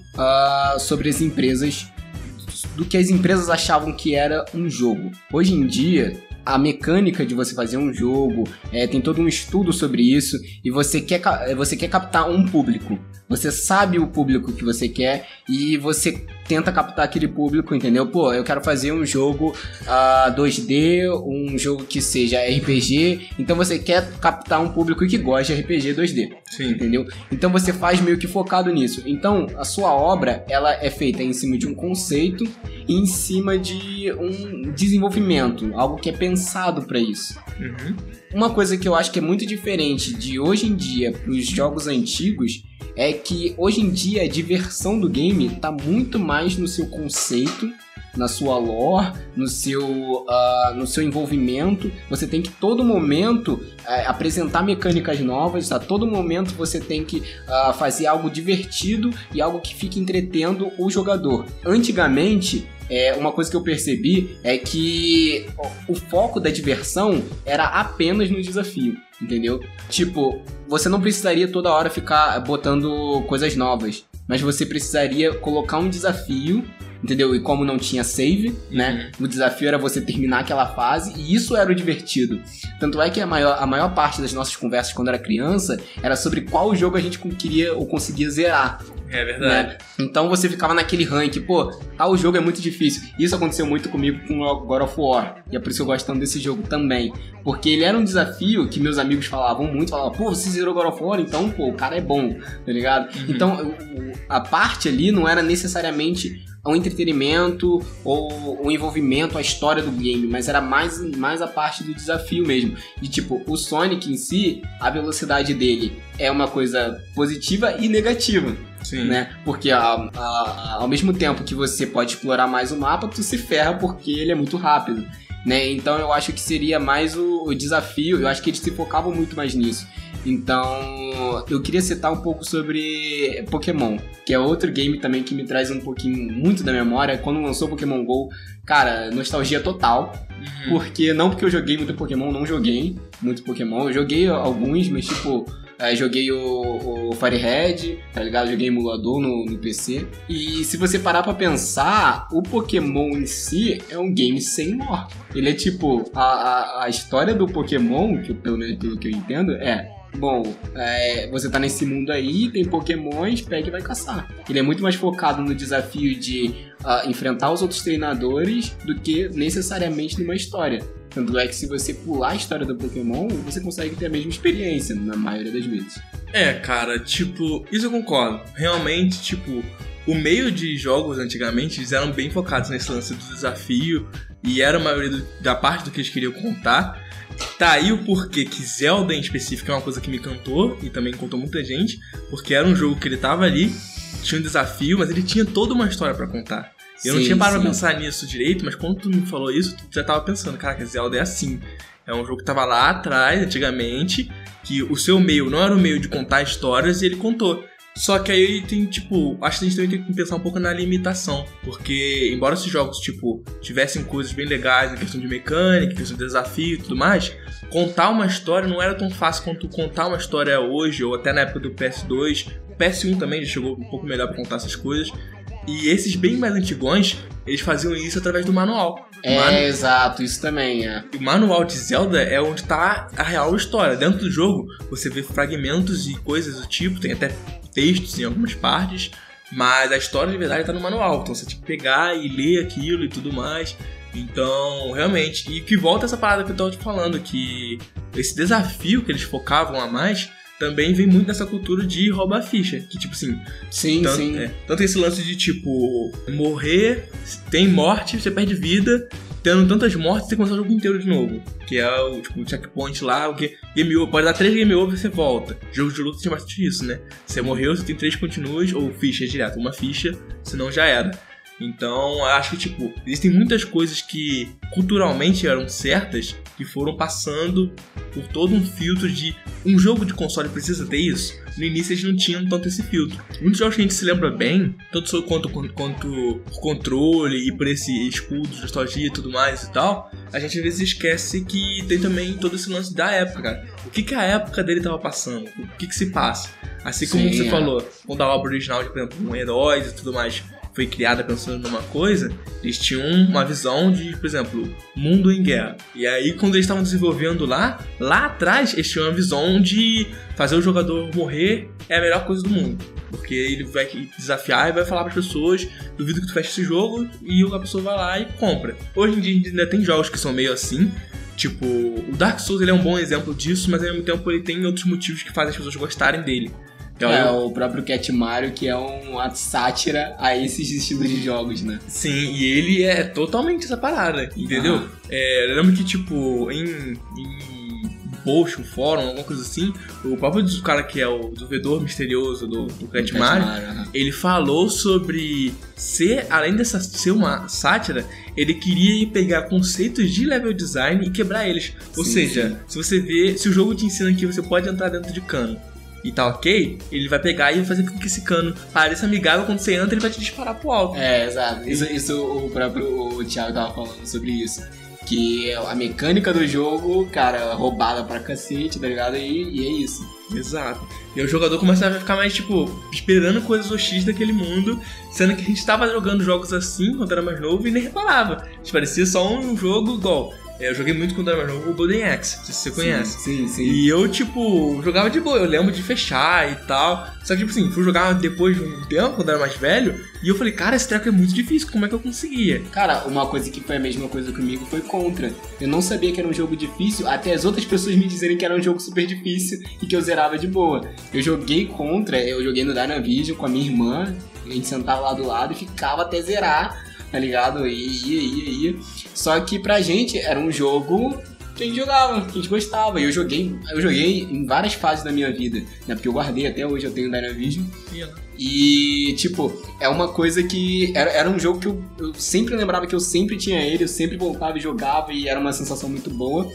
sobre as empresas, do que as empresas achavam que era um jogo. Hoje em dia, a mecânica de você fazer um jogo, tem todo um estudo sobre isso, e você quer captar um público. Você sabe o público que você quer e você tenta captar aquele público, entendeu? Pô, eu quero fazer um jogo 2D, um jogo que seja RPG, então você quer captar um público que gosta de RPG 2D, Sim. Entendeu? Então você faz meio que focado nisso. Então a sua obra, ela é feita em cima de um conceito e em cima de um desenvolvimento, algo que é pensado para isso. Uhum. Uma coisa que eu acho que é muito diferente de hoje em dia para os jogos antigos é que hoje em dia a diversão do game tá muito mais no seu conceito, na sua lore, no seu envolvimento. Você tem que todo momento apresentar mecânicas novas, a todo momento você tem que fazer algo divertido e algo que fique entretendo o jogador. Antigamente, uma coisa que eu percebi é que o foco da diversão era apenas no desafio, entendeu? Tipo, você não precisaria toda hora ficar botando coisas novas, mas você precisaria colocar um desafio, entendeu? E como não tinha save, né? O desafio era você terminar aquela fase, e isso era o divertido. Tanto é que a maior parte das nossas conversas quando era criança era sobre qual jogo a gente queria ou conseguia zerar. É verdade. Né? Então você ficava naquele rank, o jogo é muito difícil. Isso aconteceu muito comigo com o God of War, e é por isso que eu gosto tanto desse jogo também. Porque ele era um desafio que meus amigos falavam, você zerou God of War? Então, o cara é bom, tá ligado? Então, a parte ali não era necessariamente um entretenimento ou um envolvimento, a história do game, mas era mais a parte do desafio mesmo. E tipo, o Sonic em si, a velocidade dele é uma coisa positiva e negativa. Sim. Né? Porque ao mesmo tempo que você pode explorar mais o mapa, tu se ferra porque ele é muito rápido, né? Então eu acho que seria mais o desafio, eu acho que eles se focavam muito mais nisso. Então, eu queria citar um pouco sobre Pokémon, que é outro game também que me traz um pouquinho, muito da memória. Quando lançou Pokémon GO, cara, nostalgia total. Porque, não porque eu joguei muito Pokémon, não joguei muito Pokémon. Eu joguei alguns, mas tipo, joguei o Firehead, tá ligado? Joguei emulador no PC. E se você parar pra pensar, o Pokémon em si é um game sem lore. Ele é tipo, a história do Pokémon, que pelo menos pelo que eu entendo, você tá nesse mundo aí, tem pokémons, pega e vai caçar. Ele é muito mais focado no desafio de enfrentar os outros treinadores do que necessariamente numa história. Tanto é que se você pular a história do Pokémon, você consegue ter a mesma experiência, na maioria das vezes. Cara, tipo, isso eu concordo. Realmente, tipo, o meio de jogos antigamente, eles eram bem focados nesse lance do desafio, e era a maioria da parte do que eles queriam contar. Tá aí o porquê que Zelda em específico é uma coisa que me encantou e também encantou muita gente, porque era um jogo que ele tava ali, tinha um desafio, mas ele tinha toda uma história pra contar. Eu não tinha parado pra pensar nisso direito, mas quando tu me falou isso, tu já tava pensando, caraca, Zelda é assim. É um jogo que tava lá atrás, antigamente, que o seu meio não era o meio de contar histórias e ele contou. Só que aí tem, tipo, acho que a gente também tem que pensar um pouco na limitação. Porque, embora esses jogos, tipo, tivessem coisas bem legais em questão de mecânica, em questão de desafio e tudo mais, contar uma história não era tão fácil quanto contar uma história hoje, ou até na época do PS2. O PS1 também já chegou um pouco melhor pra contar essas coisas. E esses bem mais antigões, eles faziam isso através do manual. Exato, isso também é. O manual de Zelda é onde tá a real história. Dentro do jogo, você vê fragmentos e coisas do tipo, tem até textos em algumas partes, mas a história de verdade tá no manual, então você tem que pegar e ler aquilo e tudo mais. Então, realmente, e que volta essa parada que eu tava te falando, que esse desafio que eles focavam a mais também vem muito dessa cultura de roubar ficha, que tipo assim... Sim. Tanto esse lance de tipo, morrer, tem morte, você perde vida, tendo tantas mortes, você começa o jogo inteiro de novo. Que é o tipo, checkpoint lá, o que game over, pode dar 3 game over e você volta. Jogo de luta tem bastante isso, né? Você morreu, você tem 3 continues, ou ficha direto, uma ficha, senão já era. Então, acho que, tipo, existem muitas coisas que culturalmente eram certas que foram passando por todo um filtro de um jogo de console precisa ter isso. No início eles não tinham tanto esse filtro. Muitos jogos que a gente se lembra bem, tanto quanto por controle e por esse escudo de nostalgia e tudo mais e tal, a gente às vezes esquece que tem também todo esse lance da época, cara. O que a época dele tava passando? O que se passa? Assim como você falou, quando a obra original, por exemplo, com heróis e tudo mais, foi criada pensando numa coisa, eles tinham uma visão de, por exemplo, mundo em guerra. E aí, quando eles estavam desenvolvendo lá atrás, eles tinham uma visão de fazer o jogador morrer é a melhor coisa do mundo. Porque ele vai desafiar e vai falar para as pessoas, duvido que tu feche esse jogo, e a pessoa vai lá e compra. Hoje em dia ainda tem jogos que são meio assim, tipo, o Dark Souls ele é um bom exemplo disso, mas ao mesmo tempo ele tem outros motivos que fazem as pessoas gostarem dele. Então, o próprio Cat Mario, que é uma sátira a esses estilos de jogos, né? Sim, e ele é totalmente essa parada, entendeu? Eu lembro que, tipo, em post, um fórum, alguma coisa assim, o próprio cara que é o desenvolvedor misterioso do Cat Mario, ele falou sobre ser, além dessa ser uma sátira, ele queria pegar conceitos de level design e quebrar eles. Ou seja, se você vê, se o jogo te ensina que você pode entrar dentro de cano e tá ok, ele vai pegar e vai fazer com que esse cano pareça amigável. Quando você entra, ele vai te disparar pro alto. Exato. Isso o próprio Thiago tava falando sobre isso. Que a mecânica do jogo, cara, roubada pra cacete, tá ligado? E é isso. Exato. E o jogador começava a ficar mais, tipo, esperando coisas OX daquele mundo, sendo que a gente tava jogando jogos assim quando era mais novo e nem reparava. Parecia só um jogo igual. Eu joguei muito quando era mais novo o Golden Axe, não sei se você conhece. Sim. E eu, tipo, jogava de boa, eu lembro de fechar e tal. Só que, tipo assim, fui jogar depois de um tempo, quando era mais velho, e eu falei, cara, esse treco é muito difícil, como é que eu conseguia? Cara, uma coisa que foi a mesma coisa comigo foi Contra. Eu não sabia que era um jogo difícil, até as outras pessoas me dizerem que era um jogo super difícil e que eu zerava de boa. Eu joguei Contra, eu joguei no Dynavision com a minha irmã, a gente sentava lá do lado e ficava até zerar, tá ligado? Ia. Só que pra gente era um jogo que a gente jogava, que a gente gostava. E eu joguei em várias fases da minha vida, né? Porque eu guardei, até hoje eu tenho Dynavision. E, tipo, é uma coisa que... Era um jogo que eu sempre lembrava que eu sempre tinha ele, eu sempre voltava e jogava, e era uma sensação muito boa.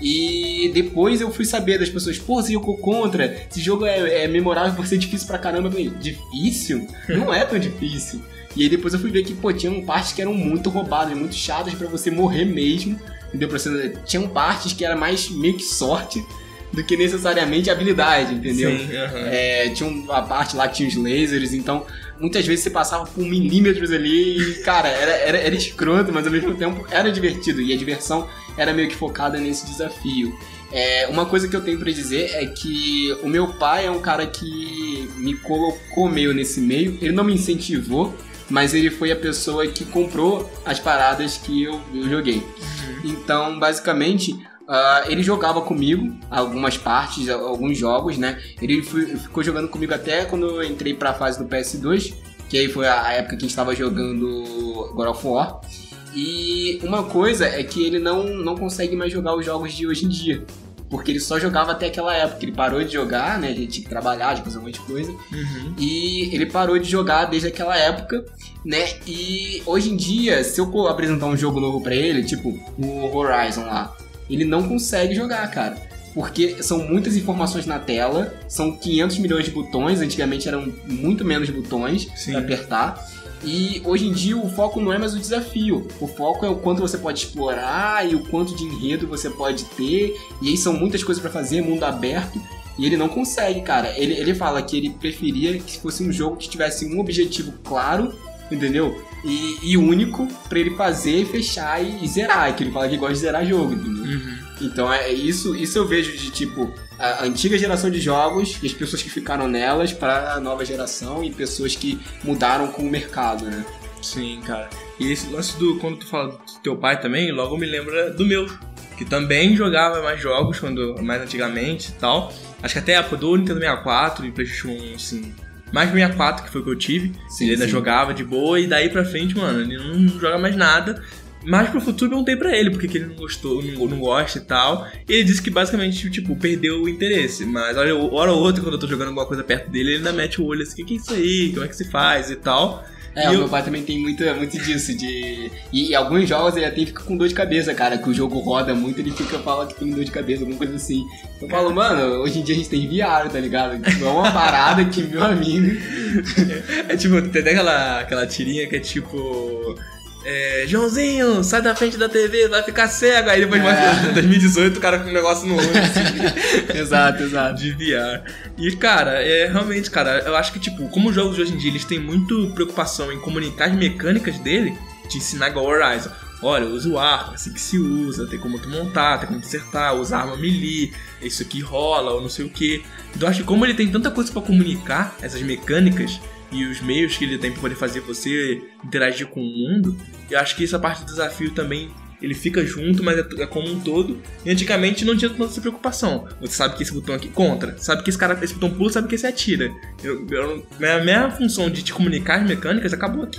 E depois eu fui saber das pessoas, pô, você jogou Contra, esse jogo é memorável por ser difícil pra caramba. Eu falei, difícil? Não é tão difícil. E aí depois eu fui ver que, pô, tinham partes que eram muito roubadas, muito chatas pra você morrer mesmo. Entendeu? Tinham partes que era mais meio que sorte do que necessariamente habilidade, entendeu? Sim, tinha uma parte lá que tinha os lasers, então muitas vezes você passava por milímetros ali e, cara, era escroto, mas ao mesmo tempo era divertido. E a diversão era meio que focada nesse desafio. Uma coisa que eu tenho pra dizer é que o meu pai é um cara que me colocou meio nesse meio. Ele não me incentivou, mas ele foi a pessoa que comprou as paradas que eu joguei. Então, basicamente, ele jogava comigo algumas partes, alguns jogos, né? Ele ficou jogando comigo até quando eu entrei pra fase do PS2, que aí foi a época que a gente tava jogando God of War. E uma coisa é que ele não consegue mais jogar os jogos de hoje em dia, porque ele só jogava até aquela época. Ele parou de jogar, né? Ele tinha que trabalhar, de fazer um monte de coisa. E ele parou de jogar desde aquela época, né? E hoje em dia, se eu apresentar um jogo novo pra ele, tipo o Horizon lá, ele não consegue jogar, cara. Porque são muitas informações na tela, são 500 milhões de botões, antigamente eram muito menos botões pra apertar. E hoje em dia o foco não é mais o desafio, o foco é o quanto você pode explorar e o quanto de enredo você pode ter. E aí são muitas coisas pra fazer, mundo aberto. E ele não consegue, cara. Ele fala que ele preferia que fosse um jogo que tivesse um objetivo claro, entendeu? E único pra ele fazer, fechar e zerar. Que ele fala que gosta de zerar jogo, entendeu? Então isso eu vejo de tipo a antiga geração de jogos e as pessoas que ficaram nelas para a nova geração e pessoas que mudaram com o mercado, né? Sim, cara. E esse lance quando tu fala do teu pai também, logo me lembra do meu, que também jogava mais jogos mais antigamente e tal. Acho que até a época do Nintendo 64 e PlayStation 1, assim, mais 64 que foi o que eu tive. Ele ainda jogava de boa e daí pra frente, mano, ele não joga mais nada. Mas pro futuro eu perguntei pra ele porque que ele não gostou, não gosta e tal. E ele disse que basicamente, tipo, perdeu o interesse. Mas hora ou outra, quando eu tô jogando alguma coisa perto dele, ele ainda mete o olho assim, o que é isso aí? Como é que se faz e tal. Meu pai também tem muito disso, E alguns jogos ele até fica com dor de cabeça, cara, que o jogo roda muito, ele fala que tem dor de cabeça, alguma coisa assim. Eu falo, mano, hoje em dia a gente tem VR, tá ligado? Tipo, é uma parada que, meu amigo... tipo, tem até aquela tirinha que é tipo... Joãozinho, sai da frente da TV, vai ficar cego. Aí depois mostra 2018 o cara com um negócio no olho assim, exato de VR. E cara, realmente, cara, eu acho que tipo, como os jogos de hoje em dia eles têm muito preocupação em comunicar as mecânicas dele, de ensinar igual o Horizon. Olha, usa o arco, assim que se usa, tem como tu montar, tem como tu acertar, usa arma melee, isso aqui rola, ou não sei o que. Então eu acho que como ele tem tanta coisa pra comunicar, essas mecânicas e os meios que ele tem pra poder fazer você interagir com o mundo, eu acho que essa parte do desafio também, ele fica junto, mas é como um todo. E antigamente não tinha tanta essa preocupação. Você sabe que esse botão aqui contra, sabe que esse botão pula, sabe que esse atira. Minha função de te comunicar as mecânicas acabou aqui.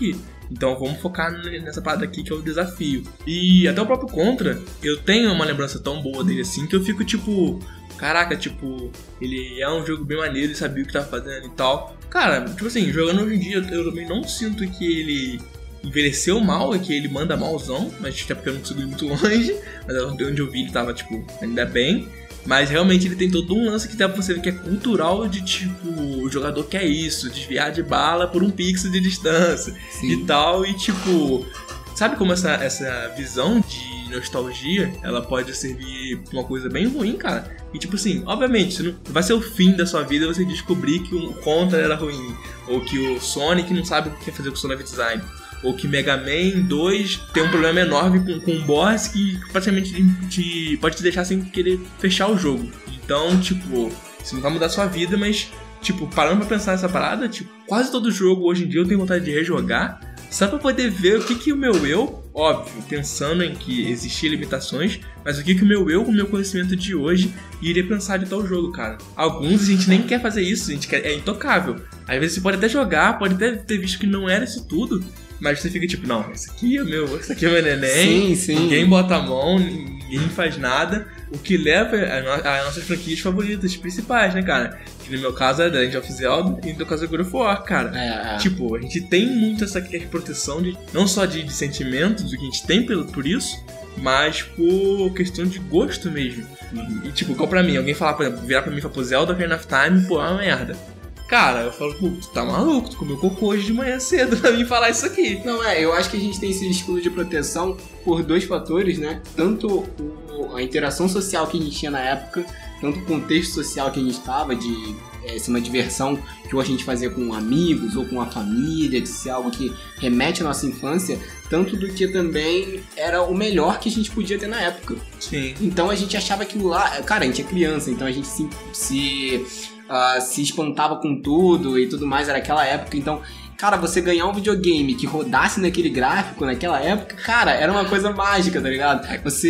Então vamos focar nessa parada aqui que é o desafio. E até o próprio Contra, eu tenho uma lembrança tão boa dele assim que eu fico tipo... Caraca, tipo, ele é um jogo bem maneiro, ele sabia o que tava fazendo e tal. Cara, tipo assim, jogando hoje em dia, eu também não sinto que ele envelheceu mal, é que ele manda malzão, mas até porque eu não consigo ir muito longe, mas onde eu vi ele tava, tipo, ainda bem. Mas realmente ele tem todo um lance que dá pra você ver que é cultural de tipo, o jogador quer isso, desviar de bala por um pixel de distância. Sim. E tal, e tipo, sabe como essa visão de nostalgia, ela pode servir pra uma coisa bem ruim, cara. E tipo assim, obviamente, não vai ser o fim da sua vida você descobrir que o Contra era ruim, ou que o Sonic não sabe o que fazer com o seu level design, ou que Mega Man 2 tem um problema enorme com um boss que praticamente pode te deixar sem querer fechar o jogo. Então, tipo, isso não vai mudar a sua vida, mas, tipo, parando pra pensar nessa parada, tipo, quase todo jogo hoje em dia eu tenho vontade de rejogar, só pra poder ver o que o meu eu, óbvio, pensando em que existiam limitações, mas o que o meu eu, com o meu conhecimento de hoje, iria pensar de tal jogo, cara. Alguns a gente nem quer fazer isso, a gente quer, é intocável. Às vezes você pode até jogar, pode até ter visto que não era isso tudo, mas você fica tipo, não, esse aqui é meu neném, sim. Ninguém bota a mão, ninguém faz nada, o que leva a nossas franquias favoritas, principais, né, cara? Que no meu caso é The Legend of Zelda e no teu caso é God of War, cara. Tipo, a gente tem muito essa proteção, não só de sentimentos, do que a gente tem por isso, mas por questão de gosto mesmo. E tipo, igual pra mim, alguém falar, por exemplo, virar pra mim e falar, pô, Zelda Ocarina of Time, pô, é uma merda. Cara, eu falo, pô, tu tá maluco, tu comeu cocô hoje de manhã cedo pra mim falar isso aqui. Não, eu acho que a gente tem esse escudo de proteção por dois fatores, né? Tanto a interação social que a gente tinha na época, tanto o contexto social que a gente estava, de ser uma diversão que ou a gente fazia com amigos ou com a família, de ser algo que remete à nossa infância, tanto do que também era o melhor que a gente podia ter na época. Sim. Então a gente achava aquilo lá... Cara, a gente é criança, então a gente se espantava com tudo e tudo mais, era aquela época, então, cara, você ganhar um videogame que rodasse naquele gráfico naquela época, cara, era uma coisa mágica, tá ligado?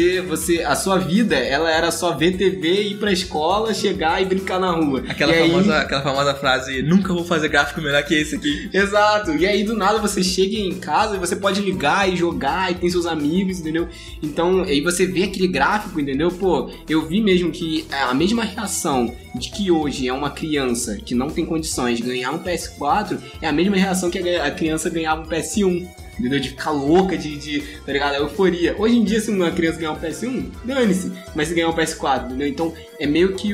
A sua vida, ela era só ver TV, ir pra escola, chegar e brincar na rua. Aquela famosa frase, nunca vou fazer gráfico melhor que esse aqui. Exato, e aí do nada você chega em casa e você pode ligar e jogar e tem seus amigos, entendeu? Então, aí você vê aquele gráfico, entendeu? Pô, eu vi mesmo que a mesma reação de que hoje é uma criança que não tem condições de ganhar um PS4 é a mesma reação que a criança ganhava um PS1, entendeu? De ficar louca, tá ligado? A euforia. Hoje em dia, se uma criança ganhar um PS1, dane-se, mas se ganhar um PS4, entendeu? Então, é meio que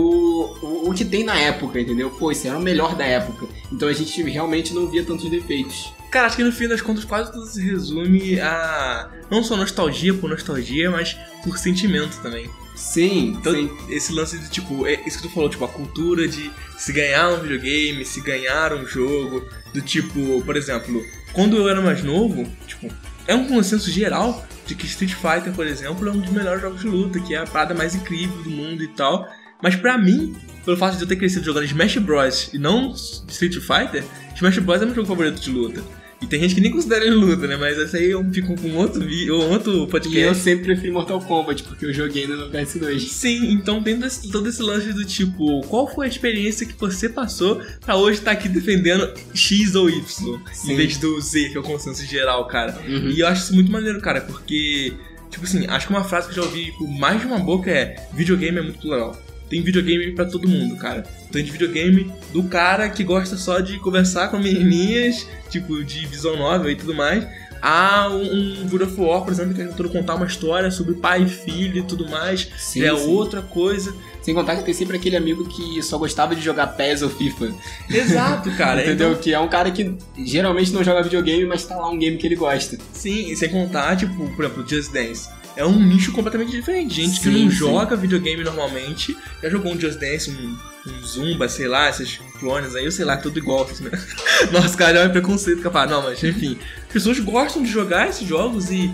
o que tem na época, entendeu? Pô, isso era o melhor da época. Então, a gente realmente não via tantos defeitos. Cara, acho que no fim das contas quase tudo se resume a não só nostalgia por nostalgia, mas por sentimento também. Sim, então, sim. Esse lance de, tipo, isso que tu falou, tipo, a cultura de se ganhar um videogame, se ganhar um jogo, do tipo, por exemplo, quando eu era mais novo, tipo, é um consenso geral de que Street Fighter, por exemplo, é um dos melhores jogos de luta, que é a parada mais incrível do mundo e tal, mas pra mim, pelo fato de eu ter crescido jogando Smash Bros e não Street Fighter, Smash Bros é meu jogo favorito de luta. E tem gente que nem considera ele luta, né? Mas essa aí eu fico com outro podcast. E eu sempre prefiro Mortal Kombat, porque eu joguei ainda no PS2. Sim, então tem todo esse lance do tipo, qual foi a experiência que você passou pra hoje estar aqui defendendo X ou Y, Sim. Em vez do Z, que é o consenso geral, cara. Uhum. E eu acho isso muito maneiro, cara, porque, tipo assim, acho que uma frase que eu já ouvi por mais de uma boca é: videogame é muito plural. Tem videogame pra todo mundo, cara. Tem videogame do cara que gosta só de conversar com menininhas, tipo, de visão novel e tudo mais. Há um God of War, por exemplo, que é tentando contar uma história sobre pai e filho e tudo mais. Sim, é sim. Outra coisa. Sem contar que tem sempre aquele amigo que só gostava de jogar PES ou FIFA. Exato, cara. Entendeu? Então... Que é um cara que geralmente não joga videogame, mas tá lá um game que ele gosta. Sim, e sem contar, tipo, por exemplo, Just Dance. É um nicho completamente diferente. Gente que não joga videogame normalmente, já jogou um Just Dance, um Zumba, sei lá, esses clones aí, eu sei lá, tudo igual. Assim, né? Nossa, cara, é um preconceito capaz. Não, mas enfim. As pessoas gostam de jogar esses jogos e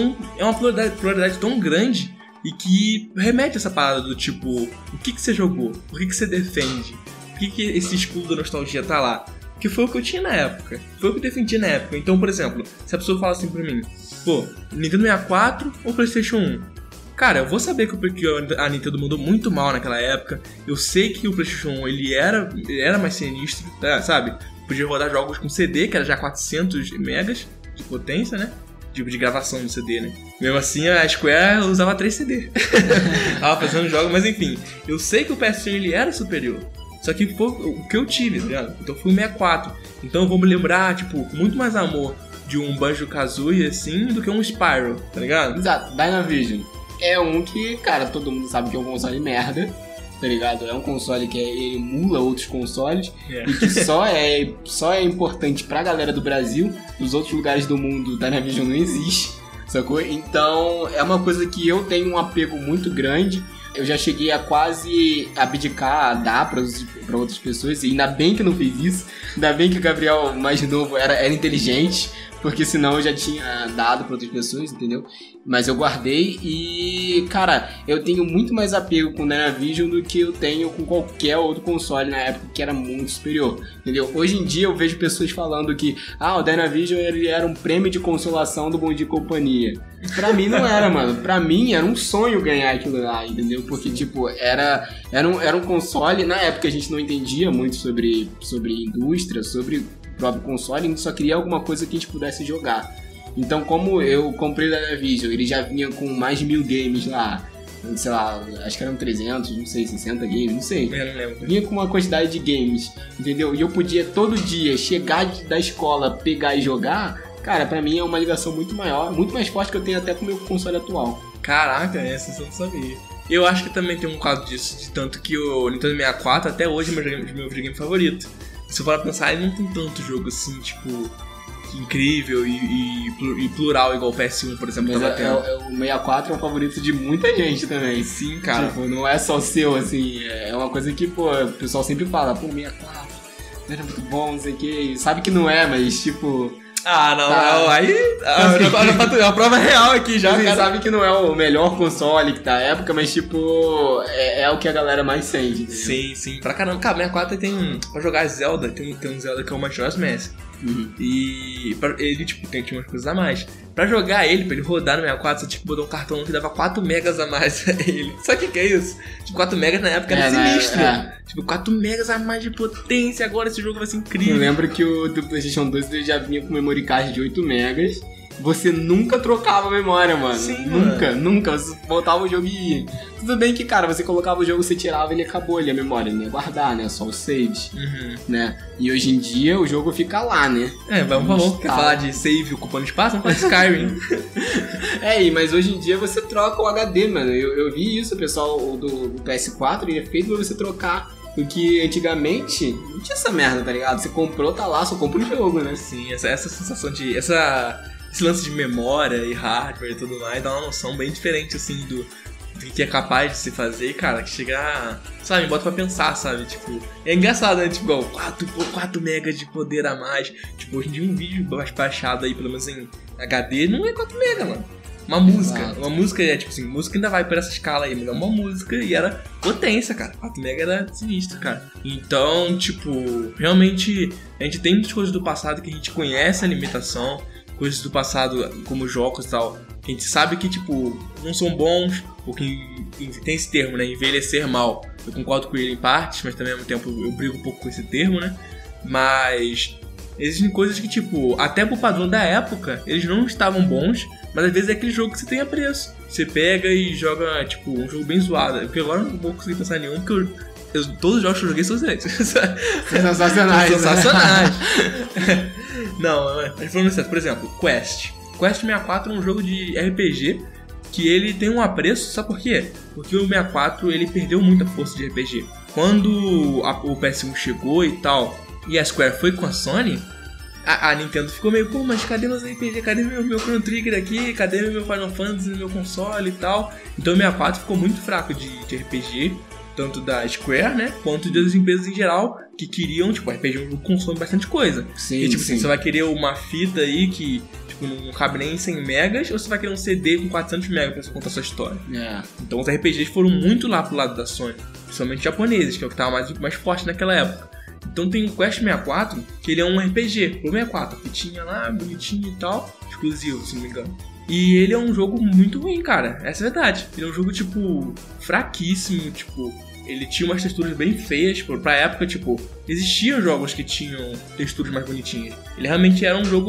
é uma pluralidade tão grande e que remete a essa parada do tipo, o que você jogou? Por que você defende? Por que esse escudo da nostalgia tá lá? Que foi o que eu tinha na época. Foi o que eu defendi na época. Então, por exemplo, se a pessoa fala assim pra mim, pô, Nintendo 64 ou PlayStation 1? Cara, eu vou saber que a Nintendo mandou muito mal naquela época. Eu sei que o PlayStation 1 ele era mais sinistro, sabe? Podia rodar jogos com CD, que era já 400 megas. de potência, né? Tipo de gravação do CD, né? Mesmo assim, a Square usava 3 CD. Tava fazendo jogos, mas enfim. Eu sei que o PS1 ele era superior. Só que foi o que eu tive, tá ligado? Então foi o 64. Então eu vou me lembrar, tipo, com muito mais amor de um Banjo-Kazooie, assim, do que um Spyro, tá ligado? Exato, Dynavision é um que, cara, todo mundo sabe que é um console merda, tá ligado? É um console que emula outros consoles e que só é importante pra galera do Brasil. Nos outros lugares do mundo, Dynavision não existe, sacou? Então é uma coisa que eu tenho um apego muito grande. Eu já cheguei a quase abdicar, a dar pra outras pessoas, e ainda bem que eu não fiz isso. Ainda bem que o Gabriel mais novo era inteligente, porque senão eu já tinha dado pra outras pessoas, entendeu? Mas eu guardei e, cara, eu tenho muito mais apego com o Dynavision do que eu tenho com qualquer outro console na época, que era muito superior, entendeu? Hoje em dia eu vejo pessoas falando que o Dynavision ele era um prêmio de consolação do Bom Dia e Companhia. Pra mim não era, mano. Pra mim era um sonho ganhar aquilo lá, entendeu? Porque, tipo, era um console. Na época a gente não entendia muito sobre indústria, sobre o próprio console, a gente só queria alguma coisa que a gente pudesse jogar. Então, como eu comprei o Dynavision, ele já vinha com mais de 1000 games lá, sei lá, acho que eram 300, não sei, 60 games, não sei. Eu não lembro. Vinha com uma quantidade de games, entendeu? E eu podia todo dia chegar da escola, pegar e jogar. Cara, pra mim é uma ligação muito maior, muito mais forte que eu tenho até com o meu console atual. Caraca, essa eu não sabia. Eu acho que também tem um caso disso, de tanto que o Nintendo 64 até hoje é meu videogame favorito. Se eu for pensar, ele não tem tanto jogo assim, tipo, incrível e plural igual o PS1, por exemplo. Mas o 64 é o favorito de muita gente também. Sim, cara. Tipo, não é só seu, assim, é uma coisa que, pô, o pessoal sempre fala, pô, 64, era muito bom, não sei o que. Sabe que não é, mas, tipo... não, aí a prova é real aqui já, assim, cara. Sabe que não é o melhor console que tá na época, mas tipo, é o que a galera mais sente, entendeu? Sim, pra caramba. Cara, 64 tem, pra jogar Zelda, tem um Zelda que é o Majora's Mask. E ele, tipo, tinha umas coisas a mais. Pra jogar ele, pra ele rodar no 64, você tipo, botou um cartão que dava 4 megas a mais a ele. Sabe o que é isso? Tipo, 4 megas na época era sinistro. Tipo, 4 megas a mais de potência, agora esse jogo vai ser incrível. Eu lembro que o do PlayStation 2 ele já vinha com memory card de 8 megas. Você nunca trocava a memória, mano. Sim, nunca. Você voltava o jogo e ia. Tudo bem que, cara, você colocava o jogo, você tirava, ele acabou ali a memória. Ele não ia guardar, né? Só os saves, né? E hoje em dia o jogo fica lá, né? Vamos falar de save ocupando espaço? Vamos falar de Skyrim. Mas hoje em dia você troca o HD, mano. Eu vi isso, o pessoal do PS4, ele é feito pra você trocar. Porque antigamente não tinha essa merda, tá ligado? Você comprou, tá lá, só compra o jogo, né? Sim, essa sensação de... Esse lance de memória e hardware e tudo mais dá uma noção bem diferente, assim, do que é capaz de se fazer, cara, que chega, sabe, bota pra pensar, sabe, tipo, é engraçado, né, tipo, 4 megas de poder a mais, tipo, hoje em dia um vídeo baixado aí, pelo menos em HD, não é 4 megas, mano. Uma música é, tipo assim, música ainda vai por essa escala aí, mas é uma música e era potência, cara. 4 mega era sinistro, cara. Então, tipo, realmente, a gente tem muitas coisas do passado que a gente conhece a limitação, coisas do passado, como jogos e tal, que a gente sabe que, tipo, não são bons, ou que tem esse termo, né, envelhecer mal. Eu concordo com ele em partes, mas também ao mesmo tempo eu brigo um pouco com esse termo, né. Mas existem coisas que, tipo, até pro padrão da época, eles não estavam bons, mas às vezes é aquele jogo que você tem apreço. Você pega e joga, tipo, um jogo bem zoado. Porque agora eu não vou conseguir pensar em nenhum, porque todos os jogos que eu joguei são excelentes. Sensacionais. Não, mas falando sério, por exemplo, Quest 64 é um jogo de RPG que ele tem um apreço, sabe por quê? Porque o 64 ele perdeu muita força de RPG. Quando o PS1 chegou e tal, e a Square foi com a Sony, a Nintendo ficou meio, pô, mas cadê meus RPG? Cadê meu Chrono Trigger aqui? Cadê meu Final Fantasy no meu console e tal? Então o 64 ficou muito fraco de RPG, tanto da Square, né, quanto das empresas em geral que queriam, tipo, RPG é um jogo que consome bastante coisa. Sim, e tipo sim. Assim, você vai querer uma fita aí que tipo, não cabe nem em 100 megas, ou você vai querer um CD com 400 megas pra você contar a sua história. Então os RPGs foram muito lá pro lado da Sony, principalmente japoneses, que é o que tava mais forte naquela época. Então tem o Quest 64, que ele é um RPG pro 64, que tinha lá, bonitinho e tal, exclusivo, se não me engano. E ele é um jogo muito ruim, cara, essa é a verdade. Ele é um jogo, tipo, fraquíssimo, tipo, ele tinha umas texturas bem feias, tipo, pra época, tipo, existiam jogos que tinham texturas mais bonitinhas. Ele realmente era um jogo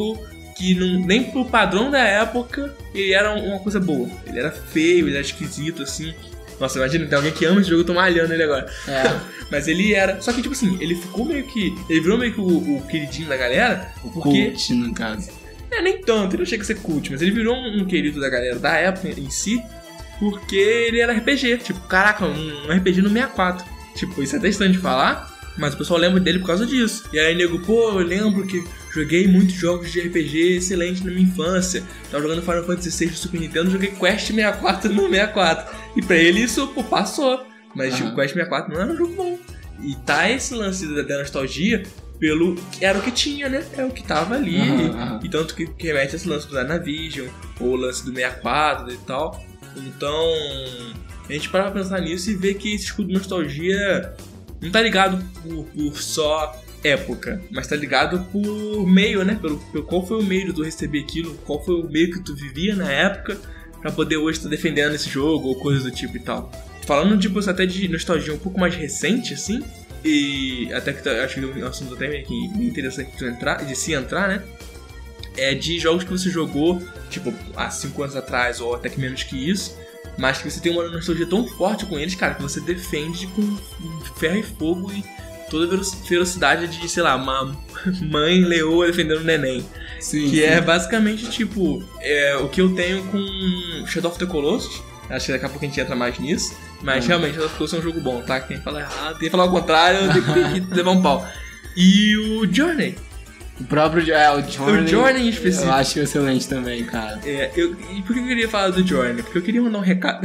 que nem pro padrão da época ele era uma coisa boa. Ele era feio, ele era esquisito, assim. Nossa, imagina, tem alguém que ama esse jogo e tô malhando ele agora. Mas ele era... Só que, tipo assim, ele ficou meio que... Ele virou meio que o queridinho da galera. O cult, no caso. Nem tanto, ele não chega a ser cult, mas ele virou um querido da galera da época em si, porque ele era RPG. Tipo, caraca, um RPG no 64. Tipo, isso é até estranho de falar, mas o pessoal lembra dele por causa disso. E aí, nego, pô, eu lembro que joguei muitos jogos de RPG excelentes na minha infância. Tava jogando Final Fantasy VI do Super Nintendo, joguei Quest 64 no 64. E pra ele isso, pô, passou. Mas tipo, Quest 64 não era um jogo bom. E tá esse lance da nostalgia pelo... Era o que tinha, né? É o que tava ali. E tanto que remete a esse lance do Dynavision, ou o lance do 64 e tal. Então, a gente para pra pensar nisso e ver que esse escudo de nostalgia não tá ligado por só época, mas tá ligado por meio, né? Pelo qual foi o meio de tu receber aquilo, qual foi o meio que tu vivia na época pra poder hoje estar defendendo esse jogo ou coisa do tipo e tal. Falando tipo, até de nostalgia um pouco mais recente, assim, e até que acho que é um assunto até meio interessante de se entrar, né? É de jogos que você jogou, tipo, há 5 anos atrás ou até que menos que isso, mas que você tem uma nostalgia tão forte com eles, cara, que você defende com ferro e fogo e toda a ferocidade de, sei lá, uma mãe leoa defendendo o neném. Sim, que é basicamente, tipo, o que eu tenho com Shadow of the Colossus. Acho que daqui a pouco a gente entra mais nisso. Mas realmente, Shadow of the Colossus é um jogo bom, tá? Quem fala errado, quem fala ao contrário, tem que levar um pau. E o Journey. O próprio o Journey em específico. Eu acho excelente também, cara. E por que eu queria falar do Journey? Porque eu queria mandar um recado.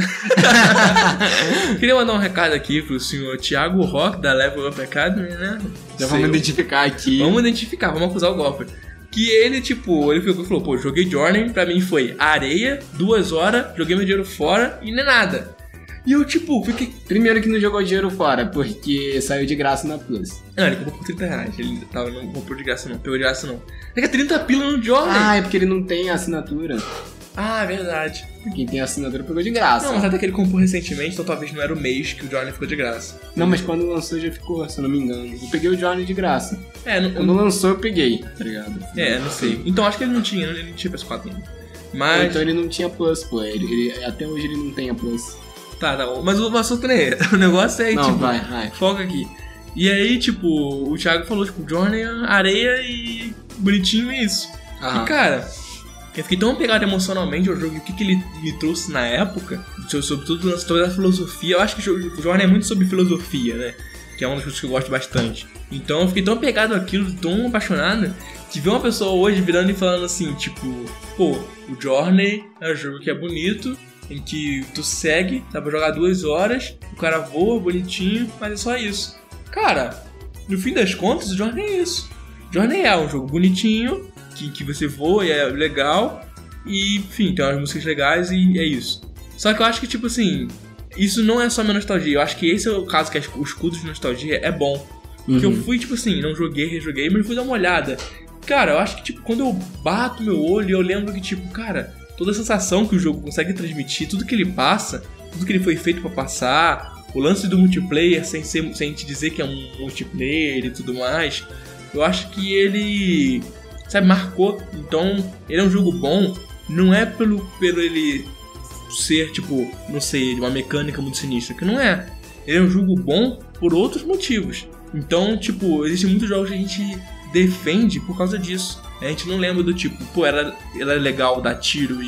Eu queria mandar um recado aqui pro senhor Thiago Rock, da Level Up Academy, né? Já vamos identificar aqui. Vamos acusar o golpe. Que ele, tipo, ele falou, pô, joguei Journey, pra mim foi areia, 2 horas, joguei meu dinheiro fora e não é nada. E eu, tipo, fiquei... Primeiro que não jogou dinheiro fora, porque saiu de graça na Plus. Não, ele comprou por R$30. Ele não comprou de graça não, pegou de graça não. Pega 30 pila no Journey. É porque ele não tem assinatura. Ah, é verdade. Quem tem assinatura pegou de graça. Não, mas até que ele comprou recentemente, então talvez não era o mês que o Journey ficou de graça. Não, mas quando lançou já ficou, se eu não me engano. Eu peguei o Journey de graça. Quando lançou eu peguei, tá ligado? Não sei. Então acho que ele não tinha PS4 ainda. Mas... Ou então ele não tinha Plus, pô. Até hoje ele não tem a Plus. Tá bom. Mas o assunto não é esse. O negócio é, não, tipo... vai. Foca aqui. E aí, tipo, o Thiago falou, tipo, Journey, areia e bonitinho é isso. E, cara... Eu fiquei tão apegado emocionalmente ao jogo e o que ele me trouxe na época, sobretudo na história da filosofia. Eu acho que o Journey é muito sobre filosofia, né? Que é uma das coisas que eu gosto bastante. Então eu fiquei tão apegado àquilo, tão apaixonado, que ver uma pessoa hoje virando e falando assim, tipo... Pô, o Journey é um jogo que é bonito, em que tu segue, dá pra jogar 2 horas, o cara voa bonitinho, mas é só isso. Cara, no fim das contas, o Journey é isso. O Journey é um jogo bonitinho, que você voa e é legal, e enfim, tem umas músicas legais e é isso. Só que eu acho que, tipo assim, isso não é só minha nostalgia, eu acho que esse é o caso que o escudo de nostalgia é bom. Porque eu fui, tipo assim, não joguei, rejoguei, mas fui dar uma olhada. Cara, eu acho que, tipo, quando eu bato meu olho, eu lembro que, tipo, cara, toda a sensação que o jogo consegue transmitir, tudo que ele passa, tudo que ele foi feito pra passar, o lance do multiplayer sem te dizer que é um multiplayer e tudo mais, eu acho que ele... sabe, marcou. Então, ele é um jogo bom, não é pelo ele ser, tipo, não sei, uma mecânica muito sinistra, que não é. Ele é um jogo bom por outros motivos. Então, tipo, existem muitos jogos que a gente defende por causa disso. A gente não lembra do tipo, pô, era legal dar tiro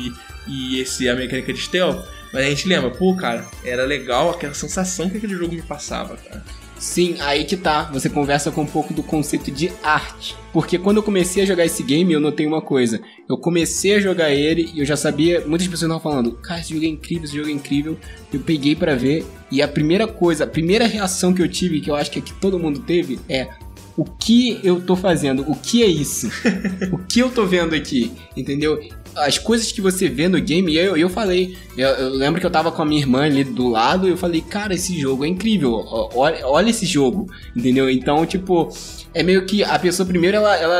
e a mecânica de stealth, mas a gente lembra, pô, cara, era legal aquela sensação que aquele jogo me passava, cara. Sim, aí que tá, você conversa com um pouco do conceito de arte. Porque quando eu comecei a jogar esse game, eu notei uma coisa. Eu comecei a jogar ele e eu já sabia, muitas pessoas estavam falando, cara, esse jogo é incrível. Eu peguei pra ver e a primeira reação que eu tive, que eu acho que todo mundo teve, é... O que eu tô fazendo? O que é isso? O que eu tô vendo aqui? Entendeu? As coisas que você vê no game, eu falei, eu lembro que eu tava com a minha irmã ali do lado e eu falei, cara, esse jogo é incrível, olha esse jogo, entendeu? Então, tipo, é meio que a pessoa primeiro,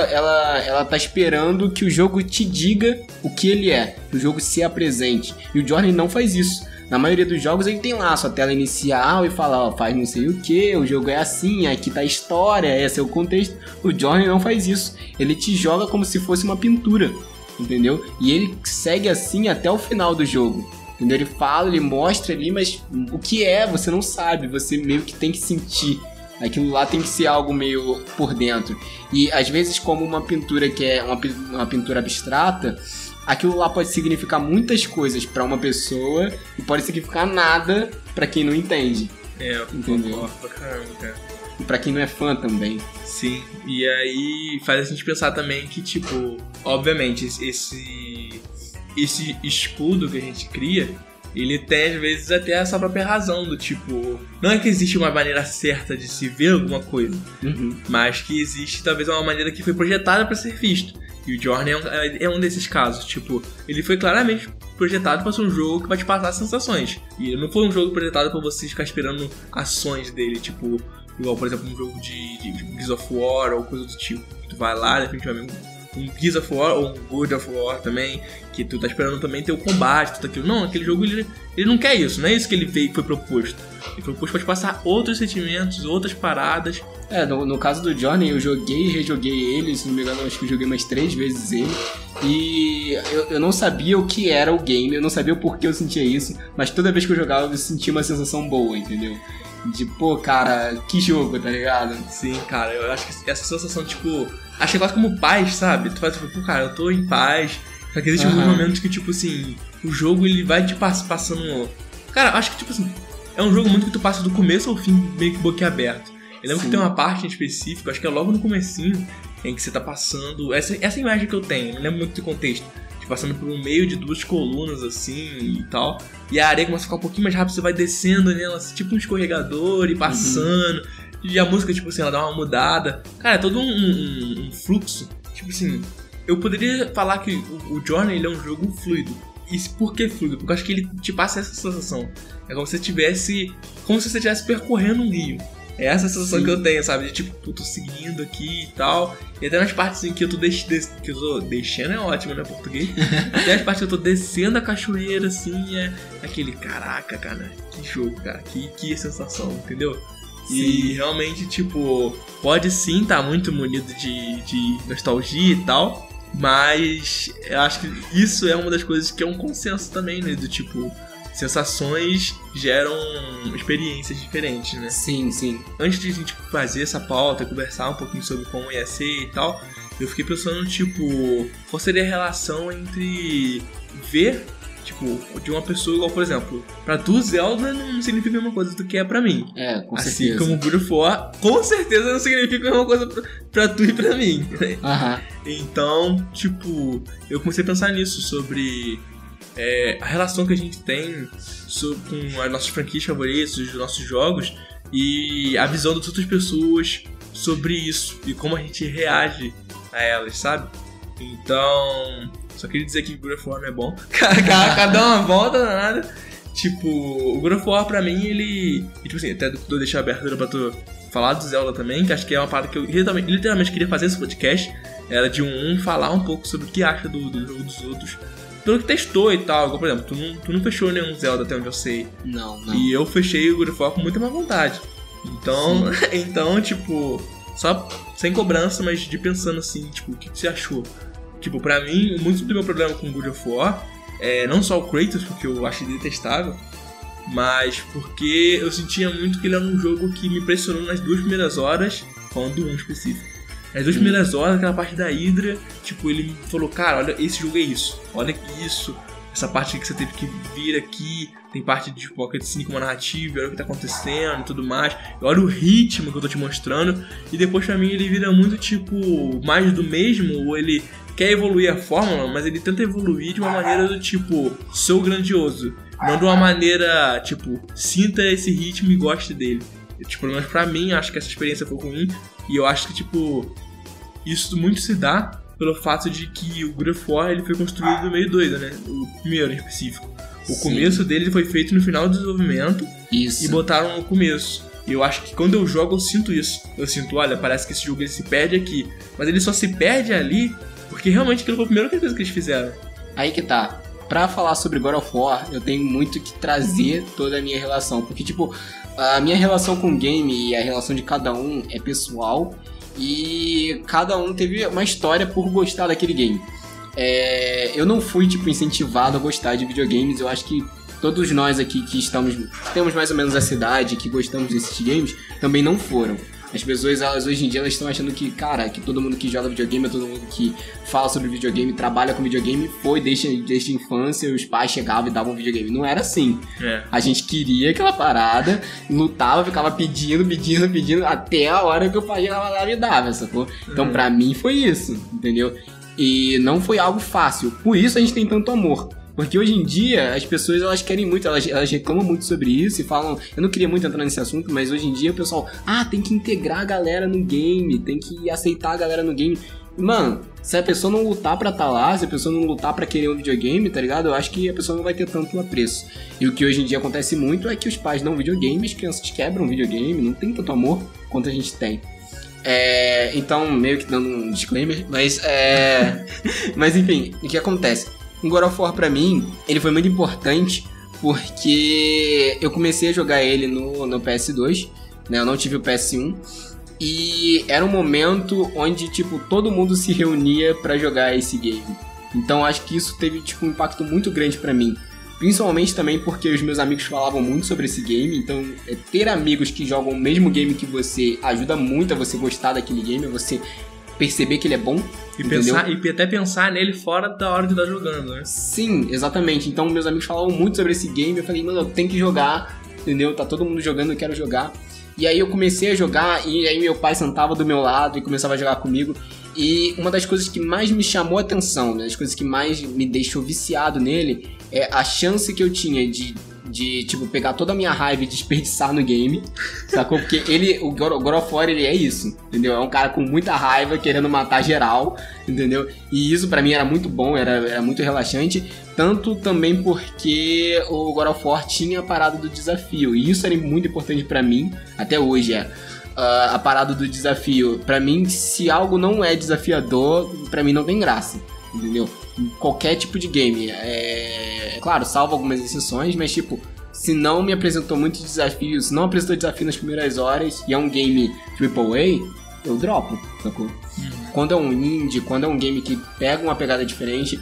ela tá esperando que o jogo te diga o que ele é, que o jogo se apresente, e o Journey não faz isso. Na maioria dos jogos ele tem lá a sua tela inicial e fala, ó, faz não sei o que, o jogo é assim, aqui tá a história, esse é o contexto. O Journey não faz isso, ele te joga como se fosse uma pintura. entendeu? E ele segue assim até o final do jogo, entendeu? Ele fala, ele mostra ali, mas o que é, você não sabe, você meio que tem que sentir. Aquilo lá tem que ser algo meio por dentro. E às vezes, como uma pintura que é uma pintura abstrata, aquilo lá pode significar muitas coisas pra uma pessoa e pode significar nada pra quem não entende. Entendeu? Pra caramba, cara. E pra quem não é fã também. Sim, e aí faz a gente pensar também que, tipo, obviamente, esse escudo que a gente cria, ele tem, às vezes, até a sua própria razão, do tipo... Não é que existe uma maneira certa de se ver alguma coisa, mas que existe, talvez, uma maneira que foi projetada pra ser visto. E o Journey é um desses casos. Tipo, ele foi claramente projetado pra ser um jogo que vai te passar sensações. E não foi um jogo projetado pra você ficar esperando ações dele, tipo... Igual, por exemplo, um jogo de Gears of War ou coisa do tipo. Tu vai lá, definitivamente... Um Gears of War ou um God of War também, que tu tá esperando também ter o combate, tudo aquilo. Não, aquele jogo ele não quer isso, não é isso que ele foi proposto. Ele foi proposto pra te passar outros sentimentos, outras paradas. No caso do Journey, eu joguei e rejoguei ele, se não me engano, acho que eu joguei mais 3 vezes ele. E eu não sabia o que era o game, eu não sabia o porquê eu sentia isso, mas toda vez que eu jogava eu sentia uma sensação boa, entendeu? De, pô, cara, que jogo, tá ligado? Sim, cara, eu acho que essa sensação, tipo... Acho que é quase como paz, sabe? Tu faz, tipo, pô, cara, eu tô em paz. Só que existe alguns momentos que, tipo assim... O jogo, ele vai te passando... Cara, acho que, tipo assim... É um jogo muito que tu passa do começo ao fim, meio que boquiaberto. Eu lembro que tem uma parte em específico, acho que é logo no comecinho, em que você tá passando... Essa imagem que eu tenho, eu não lembro muito do contexto. Passando por um meio de 2 colunas, assim, e tal. E a areia começa a ficar um pouquinho mais rápido, você vai descendo nela, assim, tipo um escorregador, e passando. E a música, tipo assim, ela dá uma mudada. Cara, é todo um fluxo. Tipo assim, eu poderia falar que o Journey, ele é um jogo fluido. E por que fluido? Porque eu acho que ele te passa essa sensação. É como se você estivesse percorrendo um rio. É essa sensação que eu tenho, sabe? De tipo, tô seguindo aqui e tal. E até nas partes em que eu tô que eu tô deixando é ótimo, né? Português. Até as partes que eu tô descendo a cachoeira, assim, é aquele, caraca, cara, que jogo, cara. Que sensação, entendeu? Sim. E realmente, tipo, pode sim estar muito munido de nostalgia e tal. Mas eu acho que isso é uma das coisas que é um consenso também, né? Do tipo... Sensações geram experiências diferentes, né? Sim, sim. Antes de a gente fazer essa pauta, conversar um pouquinho sobre como ia ser e tal, eu fiquei pensando, tipo, qual seria a relação entre ver, tipo, de uma pessoa igual, por exemplo, pra tu, Zelda não significa a mesma coisa do que é pra mim. Com assim certeza. Como God of War, com certeza não significa a mesma coisa pra tu e pra mim. Então, tipo, eu comecei a pensar nisso, sobre... a relação que a gente tem com as nossas franquias favoritas, os nossos jogos, e a visão das outras pessoas sobre isso e como a gente reage a elas, sabe? Então, só queria dizer que o God of War não é bom. Cada uma volta nada. Tipo, o God of War pra mim, ele... Tipo assim, até eu deixei a abertura pra tu falar do Zelda também, que acho que é uma parada que eu literalmente queria fazer esse podcast. Era de falar um pouco sobre o que acha do jogo dos outros. Pelo que testou e tal, igual, por exemplo, tu não fechou nenhum Zelda até onde eu sei. Não. E eu fechei o God of War com muita má vontade. Então, tipo, só sem cobrança, mas de pensando assim, tipo, o que você achou? Tipo, pra mim, muito do meu problema com o God of War é não só o Kratos, porque eu acho detestável, mas porque eu sentia muito que ele era um jogo que me impressionou nas 2 primeiras horas, falando do 1 específico. As 2 primeiras horas, aquela parte da Hydra, tipo, ele me falou, cara, olha, esse jogo é isso, olha isso, essa parte que você teve que vir aqui, tem parte de tipo, assim, como narrativa, olha o que tá acontecendo e tudo mais, olha o ritmo que eu tô te mostrando, e depois pra mim ele vira muito tipo, mais do mesmo, ou ele quer evoluir a fórmula, mas ele tenta evoluir de uma maneira do tipo, sou grandioso, não de uma maneira, tipo, sinta esse ritmo e goste dele. Tipo, pelo menos pra mim, acho que essa experiência foi ruim. E eu acho que, tipo, isso muito se dá pelo fato de que o God of War, ele foi construído meio doido, né? O primeiro, em específico. O começo dele foi feito no final do desenvolvimento. Isso. E botaram no começo. E eu acho que quando eu jogo, eu sinto isso. Eu sinto, olha, parece que esse jogo ele se perde aqui. Mas ele só se perde ali porque realmente aquilo foi a primeira coisa que eles fizeram. Aí que tá. Pra falar sobre God of War, eu tenho muito que trazer toda a minha relação. Porque, tipo... A minha relação com o game e a relação de cada um é pessoal e cada um teve uma história por gostar daquele game. eu não fui, tipo, incentivado a gostar de videogames. Eu acho que todos nós aqui que temos mais ou menos a cidade, que gostamos desses games, também não foram. As pessoas, elas, hoje em dia, elas estão achando que, cara, que todo mundo que joga videogame, todo mundo que fala sobre videogame, trabalha com videogame, foi desde a infância, os pais chegavam e davam videogame. Não era assim. A gente queria aquela parada, lutava, ficava pedindo, até a hora que o pai lá me dava, sacou? Então, pra mim, foi isso, entendeu? E não foi algo fácil. Por isso a gente tem tanto amor. Porque hoje em dia, as pessoas, elas querem muito, elas reclamam muito sobre isso e falam... Eu não queria muito entrar nesse assunto, mas hoje em dia o pessoal... tem que integrar a galera no game, tem que aceitar a galera no game. Mano, se a pessoa não lutar pra estar lá, se a pessoa não lutar pra querer um videogame, tá ligado? Eu acho que a pessoa não vai ter tanto apreço. E o que hoje em dia acontece muito é que os pais dão videogame, as crianças quebram videogame, não tem tanto amor quanto a gente tem. Então, meio que dando um disclaimer, mas enfim, o que acontece? O God of War, pra mim, ele foi muito importante porque eu comecei a jogar ele no PS2, né? Eu não tive o PS1. E era um momento onde, tipo, todo mundo se reunia pra jogar esse game. Então, acho que isso teve, tipo, um impacto muito grande pra mim. Principalmente também porque os meus amigos falavam muito sobre esse game. Então, ter amigos que jogam o mesmo game que você ajuda muito a você gostar daquele game, a você perceber que ele é bom. E até pensar nele fora da hora de estar jogando, né? Sim, exatamente. Então meus amigos falavam muito sobre esse game. Eu falei, mano, eu tenho que jogar, entendeu? Tá todo mundo jogando, eu quero jogar. E aí eu comecei a jogar e aí meu pai sentava do meu lado e começava a jogar comigo. E uma das coisas que mais me chamou a atenção, né? As coisas que mais me deixou viciado nele é a chance que eu tinha de tipo, pegar toda a minha raiva e desperdiçar no game, sacou? Porque o God of War, ele é isso, entendeu? É um cara com muita raiva, querendo matar geral, entendeu? E isso pra mim era muito bom, era muito relaxante, tanto também porque o God of War tinha a parada do desafio, e isso era muito importante pra mim, até hoje a parada do desafio. Pra mim, se algo não é desafiador, pra mim não tem graça, entendeu? Qualquer tipo de game. Claro, salvo algumas exceções, mas tipo, se não me apresentou muitos desafios, se não apresentou desafio nas primeiras horas e é um game AAA, eu dropo, sacou? Quando é um indie, quando é um game que pega uma pegada diferente,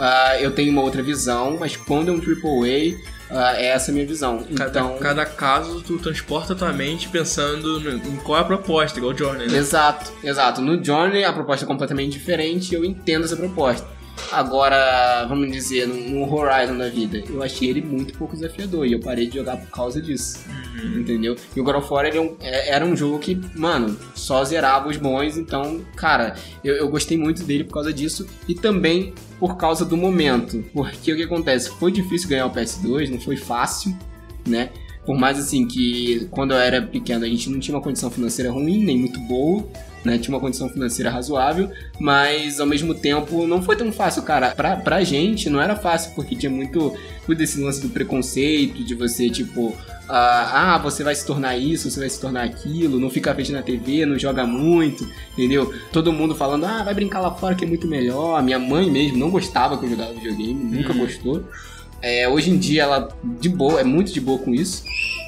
eu tenho uma outra visão, mas quando é um AAA, é essa a minha visão. Então, cada caso tu transporta tua mente pensando em qual é a proposta, igual o Journey, né? Exato. No Journey a proposta é completamente diferente e eu entendo essa proposta. Agora, vamos dizer, no Horizon da vida, eu achei ele muito pouco desafiador e eu parei de jogar por causa disso, entendeu? E o God of War era um jogo que, mano, só zerava os bons, então, cara, eu gostei muito dele por causa disso e também por causa do momento, porque o que acontece? Foi difícil ganhar o PS2, não foi fácil, né? Por mais assim que quando eu era pequeno a gente não tinha uma condição financeira ruim, nem muito boa, né? Tinha uma condição financeira razoável, mas ao mesmo tempo não foi tão fácil, cara. Pra gente não era fácil, porque tinha muito desse lance do preconceito, de você, tipo, você vai se tornar isso, você vai se tornar aquilo, não fica vendo na TV, não joga muito, entendeu? Todo mundo falando, vai brincar lá fora que é muito melhor. Minha mãe mesmo não gostava que eu jogava videogame, nunca gostou. Hoje em dia ela é muito de boa com isso,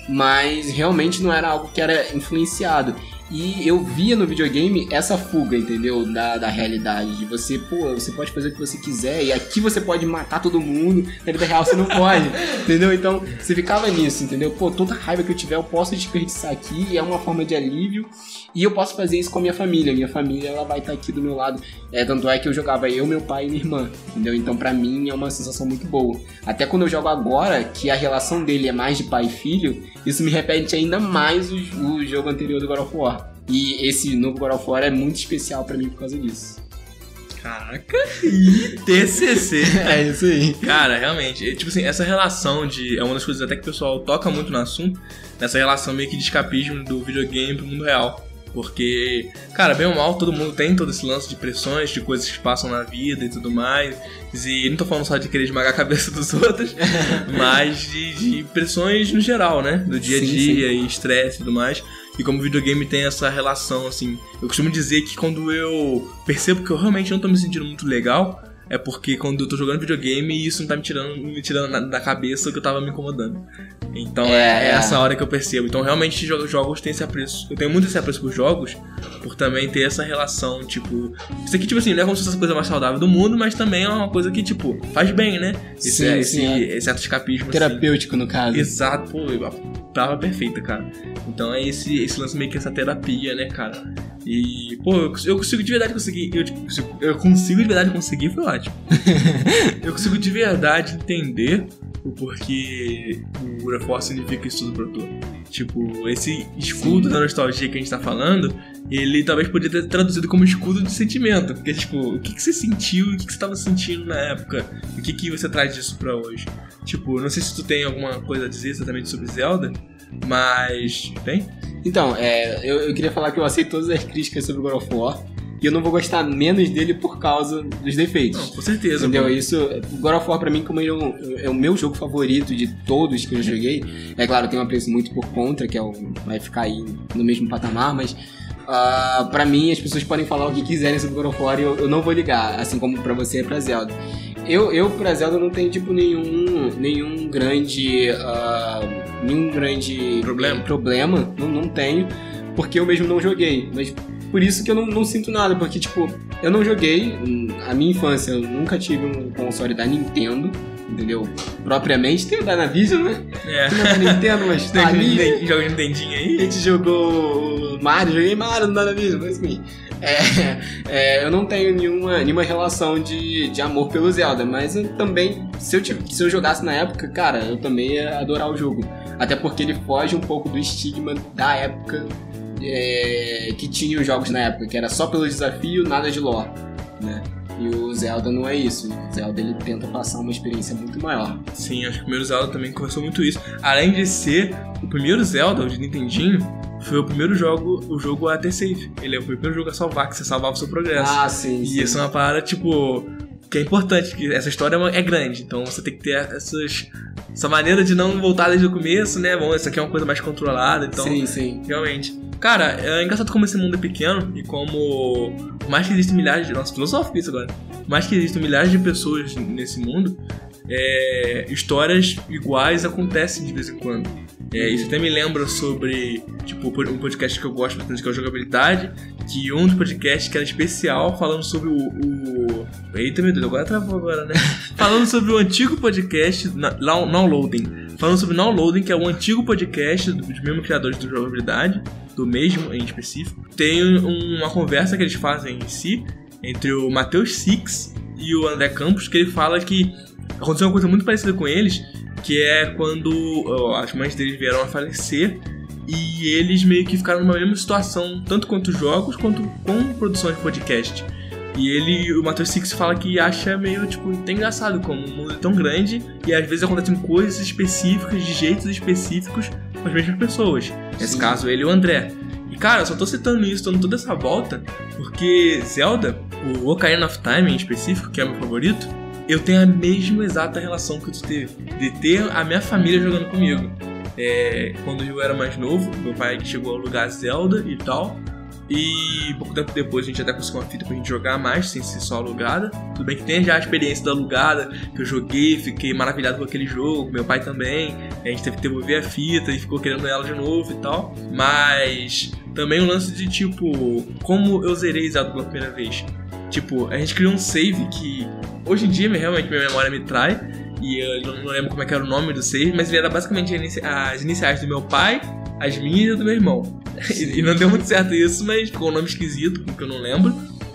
mas realmente não era algo que era influenciado. E eu via no videogame essa fuga, entendeu? Da realidade. De você, você pode fazer o que você quiser. E aqui você pode matar todo mundo. Na vida real você não pode, entendeu? Então, você ficava nisso, entendeu? Toda raiva que eu tiver eu posso desperdiçar aqui. E é uma forma de alívio. E eu posso fazer isso com a minha família. Minha família, ela vai estar aqui do meu lado. Tanto é que eu jogava eu, meu pai e minha irmã, entendeu? Então, pra mim, é uma sensação muito boa. Até quando eu jogo agora, que a relação dele é mais de pai e filho, isso me repete ainda mais o jogo anterior do God of War. E esse novo God of War é muito especial pra mim por causa disso. Caraca, TCC. É isso aí. Cara, realmente, tipo assim, essa relação é uma das coisas até que o pessoal toca muito no assunto, nessa relação meio que de escapismo do videogame pro mundo real. Porque, cara, bem ou mal, todo mundo tem todo esse lance de pressões, de coisas que passam na vida e tudo mais. E não tô falando só de querer esmagar a cabeça dos outros, mas de pressões no geral, né? Do dia a dia e estresse e tudo mais. E como o videogame tem essa relação, assim... Eu costumo dizer que quando eu percebo que eu realmente não tô me sentindo muito legal, é porque quando eu tô jogando videogame, isso não tá me tirando da cabeça que eu tava me incomodando. Então é essa hora que eu percebo. Então realmente jogos têm esse apreço. Eu tenho muito esse apreço por jogos, por também ter essa relação, tipo... Isso aqui, tipo assim, não é como se fosse a coisa mais saudável do mundo, mas também é uma coisa que, tipo, faz bem, né? Esse certo escapismo. Terapêutico, assim. No caso. Exato, pô, a palavra perfeita, cara. Então é esse lance meio que essa terapia, né, cara? E, pô, eu consigo de verdade conseguir... Eu consigo de verdade conseguir, foi ótimo. Eu consigo de verdade entender o porquê o God of War significa isso tudo pra tu. Tipo, esse escudo da nostalgia que a gente tá falando, ele talvez poderia ter traduzido como escudo de sentimento. Porque, tipo, o que você sentiu, o que você tava sentindo na época, o que você traz disso pra hoje. Tipo, não sei se tu tem alguma coisa a dizer exatamente sobre Zelda, mas... Tem? Então, eu queria falar que eu aceito todas as críticas sobre o God of War. E eu não vou gostar menos dele por causa dos defeitos. Não, com certeza. Entendeu? Pô. Isso, o God of War pra mim, como ele é o meu jogo favorito de todos que eu joguei. É claro, tem um apreço muito por Contra, que vai ficar aí no mesmo patamar, mas pra mim as pessoas podem falar o que quiserem sobre God of War e eu não vou ligar, assim como pra você é pra Zelda. Eu pra Zelda não tenho tipo nenhum grande problema, não tenho, porque eu mesmo não joguei, mas por isso que eu não sinto nada, porque tipo, eu não joguei, a minha infância eu nunca tive um console da Nintendo, entendeu? Propriamente, tem o Dynavision, né? Não é da Nintendo, mas tá ali. Joga de Nintendinho aí? A gente jogou Mario, joguei Mario no Dynavision, mas enfim. Eu não tenho nenhuma relação de amor pelo Zelda, mas eu também, se eu jogasse na época, cara, eu também ia adorar o jogo. Até porque ele foge um pouco do estigma da época que tinha os jogos na época, que era só pelo desafio, nada de lore, né? E o Zelda não é isso. O Zelda, ele tenta passar uma experiência muito maior. Sim, acho que o primeiro Zelda também conversou muito isso. Além de ser o primeiro Zelda, o de Nintendinho, foi o primeiro jogo a ter save. Ele é o primeiro jogo a salvar, que você salvava o seu progresso. Ah, sim. E isso é uma parada, tipo, que é importante, que essa história é grande. Então você tem que ter essa maneira de não voltar desde o começo, né? Bom, essa aqui é uma coisa mais controlada, então... Sim. Realmente. Cara, é engraçado como esse mundo é pequeno e como, mais que existem milhares de... Nossa, filosófico isso agora. Mais que existem milhares de pessoas nesse mundo, histórias iguais acontecem de vez em quando. Isso até me lembra sobre, tipo, um podcast que eu gosto bastante, que é o Jogabilidade, que um dos podcasts que era especial falando sobre Eita, meu Deus, agora travou agora, né? Falando sobre o antigo podcast Now Loading. Falando sobre Now Loading, que é o antigo podcast dos mesmos criadores do Jogabilidade, do mesmo em específico. Tem uma conversa que eles fazem em si, entre o Matheus Six e o André Campos, que ele fala que aconteceu uma coisa muito parecida com eles, que é quando as mães deles vieram a falecer e eles meio que ficaram numa mesma situação, tanto quanto jogos, quanto com produção de podcast. E o Matheus Six fala que acha meio, tipo, até engraçado como o mundo é tão grande e às vezes acontecem coisas específicas, de jeitos específicos com as mesmas pessoas. Nesse caso, ele e o André. E cara, eu só tô citando isso, dando toda essa volta, porque Zelda, o Ocarina of Time em específico, que é o meu favorito, eu tenho a mesma exata relação que tu teve, de ter a minha família jogando comigo. Quando eu era mais novo, meu pai chegou a alugar Zelda e tal, e pouco tempo depois a gente até conseguiu uma fita pra gente jogar mais, sem ser só alugada. Tudo bem que tem já a experiência da alugada, que eu joguei, fiquei maravilhado com aquele jogo, meu pai também, a gente teve que devolver a fita e ficou querendo ela de novo e tal. Mas também o lance de, tipo, como eu zerei Zelda pela primeira vez. Tipo, a gente criou um save que hoje em dia realmente minha memória me trai, e eu não lembro como é que era o nome do save, mas ele era basicamente as iniciais do meu pai, as minhas e do meu irmão. E não deu muito certo isso, mas ficou um nome esquisito, porque eu não lembro.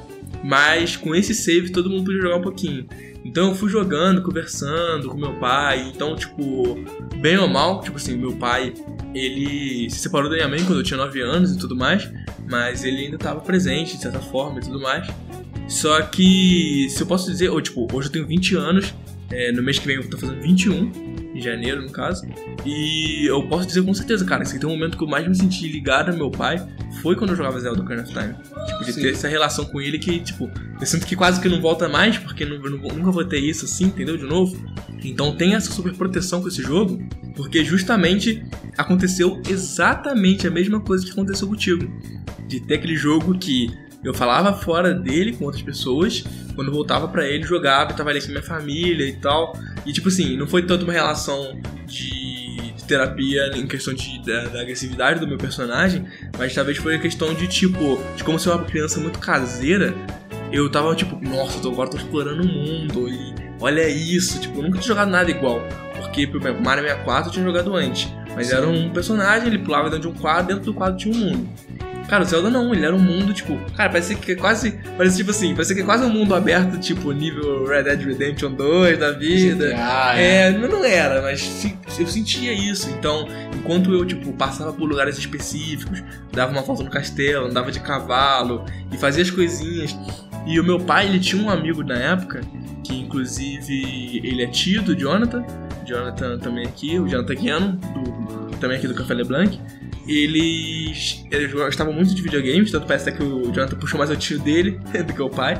Mas com esse save todo mundo podia jogar um pouquinho. Então eu fui jogando, conversando com meu pai. Então, tipo, bem ou mal, tipo assim, meu pai, ele se separou da minha mãe quando eu tinha 9 anos e tudo mais, mas ele ainda estava presente de certa forma e tudo mais. Só que, se eu posso dizer, hoje eu tenho 20 anos, no mês que vem eu tô fazendo 21, em janeiro no caso, e eu posso dizer com certeza, cara, esse tem um momento que eu mais me senti ligado ao meu pai foi quando eu jogava Zelda Ocarina of Time. Tipo, de ter essa relação com ele que, tipo, eu sinto que quase que não volta mais, porque nunca vou ter isso assim, entendeu? De novo. Então tem essa super proteção com esse jogo, porque justamente aconteceu exatamente a mesma coisa que aconteceu contigo. De ter aquele jogo que eu falava fora dele com outras pessoas, quando eu voltava pra ele, jogava e tava ali com minha família e tal. E tipo assim, não foi tanto uma relação de terapia em questão da agressividade do meu personagem, mas talvez foi a questão de tipo, de como ser uma criança muito caseira. Eu tava tipo, nossa, agora tô explorando o mundo e olha isso, tipo, eu nunca tinha jogado nada igual. Porque, por exemplo, Mario 64 eu tinha jogado antes, mas era um personagem, ele pulava dentro de um quadro, dentro do quadro tinha um mundo. Cara, o Zelda não, ele era um mundo, tipo... Cara, parecia que é quase um mundo aberto, tipo, nível Red Dead Redemption 2 da vida. Não era, mas eu sentia isso. Então, enquanto eu, tipo, passava por lugares específicos, dava uma volta no castelo, andava de cavalo e fazia as coisinhas. E o meu pai, ele tinha um amigo na época, que inclusive ele é tio do Jonathan também aqui, o Jonathan Guiano, também aqui do Café LeBlanc. Eles gostavam muito de videogames, tanto parece até que o Jonathan puxou mais o tio dele do que o pai.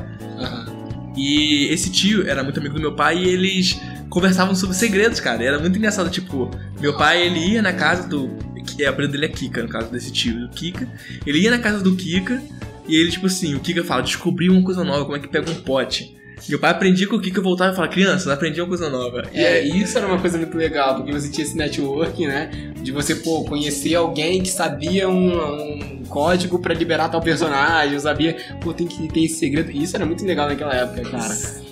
E esse tio era muito amigo do meu pai e eles conversavam sobre segredos, cara. E era muito engraçado, tipo, meu pai, ele ia na casa do... O apelido dele é Kika, no caso desse tio, do Kika. Ele ia na casa do Kika e ele, tipo assim, o Kika fala, descobri uma coisa nova, como é que pega um pote. Meu pai aprendia com o Kika, voltava e falava, criança, aprendi uma coisa nova. E isso era uma coisa muito legal, porque você tinha esse network, né? De você, conhecer alguém que sabia um código pra liberar tal personagem, sabia, tem que ter esse segredo. E isso era muito legal naquela época, cara.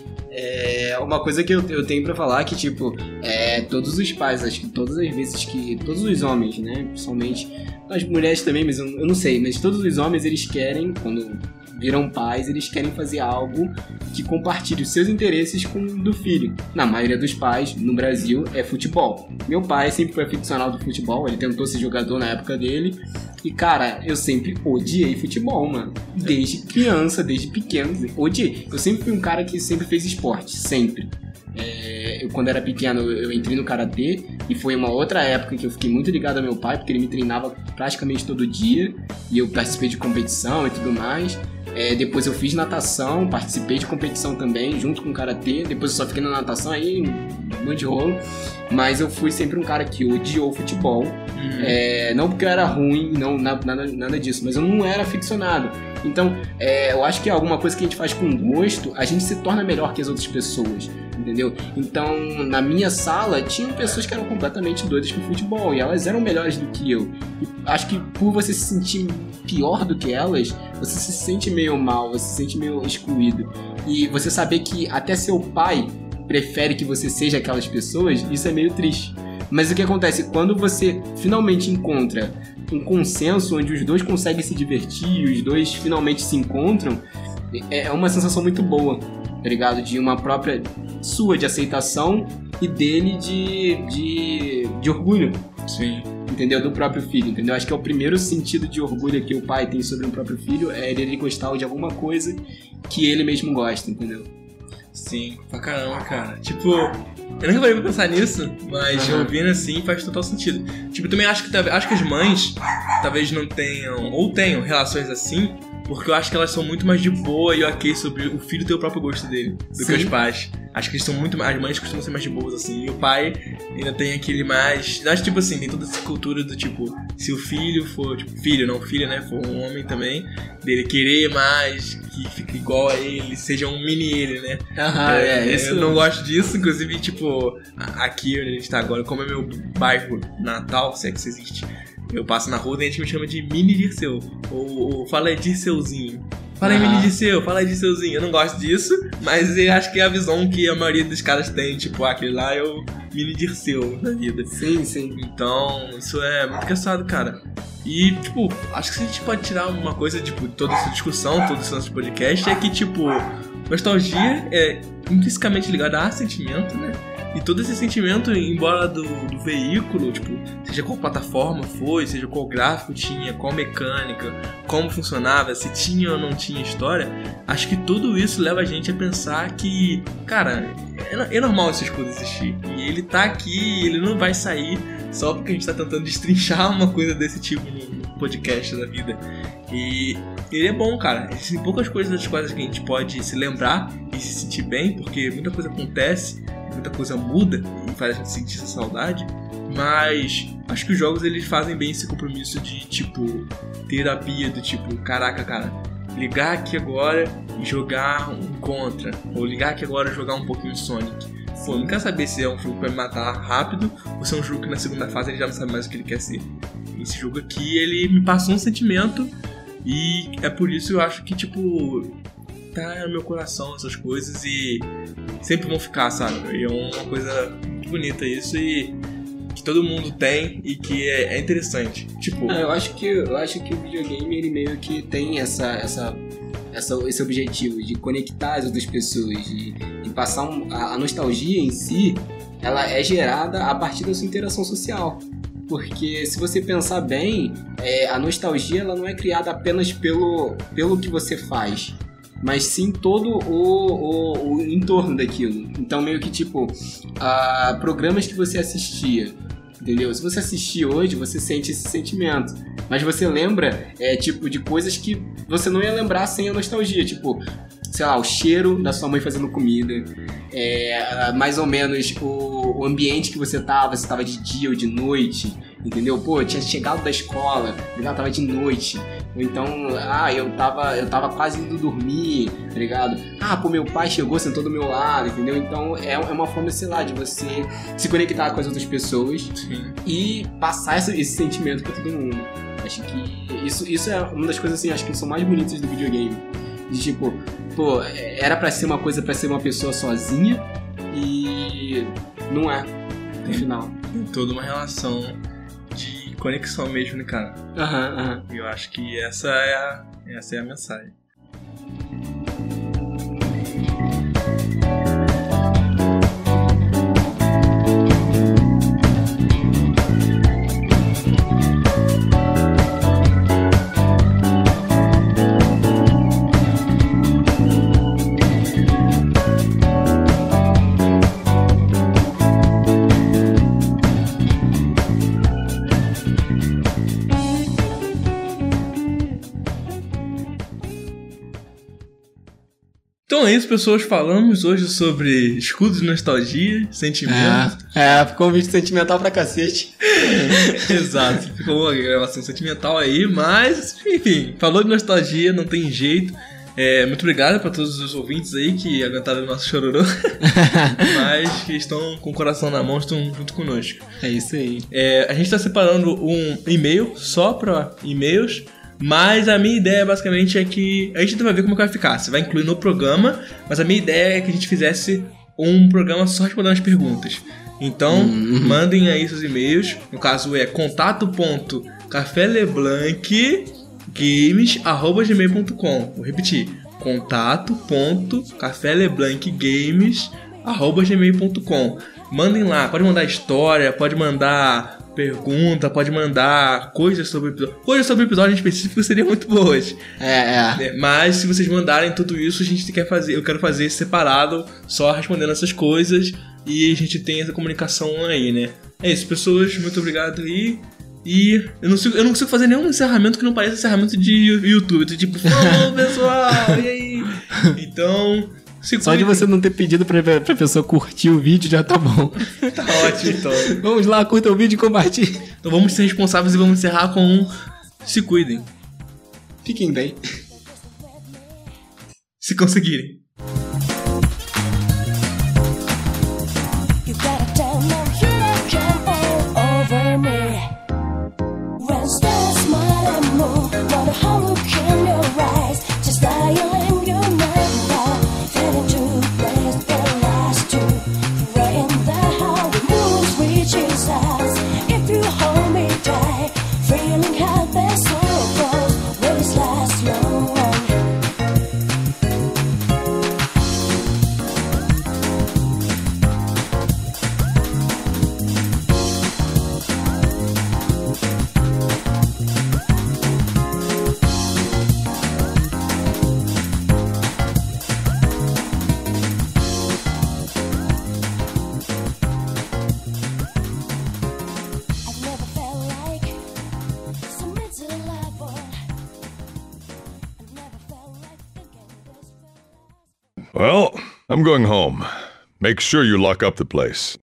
Uma coisa que eu tenho pra falar que, tipo, todos os pais, acho que todas as vezes que... Todos os homens, né? Principalmente as mulheres também, mas eu não sei. Mas todos os homens, eles querem, quando viram pais, eles querem fazer algo que compartilhe os seus interesses com o do filho. Na maioria dos pais, no Brasil, é futebol. Meu pai sempre foi aficionado do futebol, ele tentou ser jogador na época dele. E, cara, eu sempre odiei futebol, mano. Desde criança, desde pequeno, odiei. Eu sempre fui um cara que sempre fez esporte, sempre. Eu, quando era pequeno, eu entrei no karatê e foi uma outra época que eu fiquei muito ligado ao meu pai, porque ele me treinava praticamente todo dia e eu participei de competição e tudo mais. Depois eu fiz natação, participei de competição também, junto com o karatê. Depois eu só fiquei na natação aí, um monte de rolo. Mas eu fui sempre um cara que odiou futebol. Não porque eu era ruim, não, nada disso, mas eu não era aficionado. Então, eu acho que é alguma coisa que a gente faz com gosto, a gente se torna melhor que as outras pessoas, entendeu? Então, na minha sala, tinham pessoas que eram completamente doidas com futebol, e elas eram melhores do que eu. E acho que por você se sentir pior do que elas, você se sente meio mal, você se sente meio excluído. E você saber que até seu pai prefere que você seja aquelas pessoas, isso é meio triste. Mas o que acontece? Quando você finalmente encontra um consenso onde os dois conseguem se divertir, os dois finalmente se encontram, é uma sensação muito boa, tá ligado? De uma própria sua de aceitação e dele de orgulho. Sim. Entendeu? Do próprio filho, entendeu? Acho que é o primeiro sentido de orgulho que o pai tem sobre o próprio filho, é ele gostar de alguma coisa que ele mesmo gosta, entendeu? Sim, pra caramba, cara. Tipo, eu nunca parei pra pensar nisso, mas ouvindo assim faz total sentido. Tipo, eu também acho que as mães talvez não tenham, ou tenham relações assim, porque eu acho que elas são muito mais de boa e ok sobre o filho ter o próprio gosto dele do que os pais. Acho que eles são muito mais, as mães costumam ser mais de boas assim, e o pai ainda tem aquele mais... Acho que tipo assim, tem toda essa cultura do tipo, se o filho for, tipo, filha, né, for um homem também, dele querer mais, que fique igual a ele, seja um mini ele, né? Isso. Eu não gosto disso, inclusive, tipo, aqui onde a gente tá agora, como é meu bairro natal, se é que isso existe, eu passo na rua e a gente me chama de Mini Dirceu, ou fala aí Dirceuzinho. Fala aí, Mini Dirceu, fala aí Dirceuzinho. Eu não gosto disso, mas eu acho que é a visão que a maioria dos caras tem, tipo, aquele lá é o Mini Dirceu na vida. Sim, sim. Então, isso é muito engraçado, cara. E, tipo, acho que se a gente pode tirar uma coisa, tipo, de toda essa discussão, todo esse nosso podcast, é que, tipo, nostalgia é intrinsecamente ligada a sentimento, né? E todo esse sentimento, embora do veículo, tipo, seja qual plataforma foi, seja qual gráfico tinha, qual mecânica, como funcionava, se tinha ou não tinha história, acho que tudo isso leva a gente a pensar que, cara, é normal esse escudo existir. E ele tá aqui, ele não vai sair só porque a gente tá tentando destrinchar uma coisa desse tipo no podcast da vida. E ele é bom, cara. Existem poucas coisas das quais que a gente pode se lembrar e se sentir bem, porque muita coisa acontece, muita coisa muda e faz a gente sentir essa saudade. Mas acho que os jogos eles fazem bem esse compromisso de, tipo, terapia, do tipo, caraca, cara, ligar aqui agora e jogar um Contra, ou ligar aqui agora e jogar um pouquinho Sonic. Pô, não quero saber se é um jogo pra me matar rápido ou se é um jogo que na segunda fase ele já não sabe mais o que ele quer ser. Esse jogo aqui, ele me passou um sentimento e é por isso que eu acho que, tipo, tá no meu coração essas coisas e sempre vão ficar, sabe? E é uma coisa muito bonita isso e que todo mundo tem e que é interessante. Tipo, eu acho que o videogame, ele meio que tem esse objetivo de conectar as outras pessoas, de passar a nostalgia em si, ela é gerada a partir da sua interação social. Porque se você pensar bem, a nostalgia ela não é criada apenas pelo que você faz, mas sim todo o entorno daquilo. Então meio que tipo, programas que você assistia, entendeu? Se você assistir hoje, você sente esse sentimento. Mas você lembra, tipo, de coisas que você não ia lembrar sem a nostalgia. Tipo, sei lá, o cheiro da sua mãe fazendo comida. Mais ou menos o ambiente que você tava de dia ou de noite. Entendeu? Pô, eu tinha chegado da escola, eu tava de noite. Ou então, eu tava quase indo dormir, tá ligado? Pô, meu pai chegou, sentou do meu lado, entendeu? Então é uma forma, sei lá, de você se conectar com as outras pessoas. Sim. E passar esse sentimento pra todo mundo. Acho que isso é uma das coisas, assim, acho que são mais bonitas do videogame. De tipo, pô, era pra ser uma coisa pra ser uma pessoa sozinha e não é, no final. Tem toda uma relação de conexão mesmo, né, cara? E eu acho que essa é a mensagem. Então é isso, pessoas. Falamos hoje sobre escudos de nostalgia, sentimentos. Ficou um vídeo sentimental pra cacete. Exato, ficou uma gravação sentimental aí, mas, enfim, falou de nostalgia, não tem jeito. Muito obrigado pra todos os ouvintes aí que aguentaram o nosso chororô, mas que estão com o coração na mão, estão junto conosco. É isso aí. A gente tá separando um e-mail só pra e-mails. Mas a minha ideia basicamente é que a gente vai ver como que vai ficar. Você vai incluir no programa, mas a minha ideia é que a gente fizesse um programa só respondendo as perguntas. Então, mandem aí seus e-mails. No caso é contato.cafeleblancgames@gmail.com. Vou repetir. contato.cafeleblancgames@gmail.com. Mandem lá, pode mandar história, pode mandar pergunta, pode mandar coisas sobre o episódio. Coisas sobre o episódio em específico seriam muito boas. Mas se vocês mandarem tudo isso, eu quero fazer separado, só respondendo essas coisas, e a gente tem essa comunicação aí, né? É isso, pessoas, muito obrigado aí. E eu não consigo fazer nenhum encerramento que não pareça encerramento de YouTube. Tipo, falou, pessoal, e aí? Então, só de você não ter pedido pra pessoa curtir o vídeo já tá bom. Tá ótimo, então. Vamos lá, curta o vídeo e compartilhe. Então vamos ser responsáveis e vamos encerrar com um se cuidem. Fiquem bem. Se conseguirem. Well, I'm going home. Make sure you lock up the place.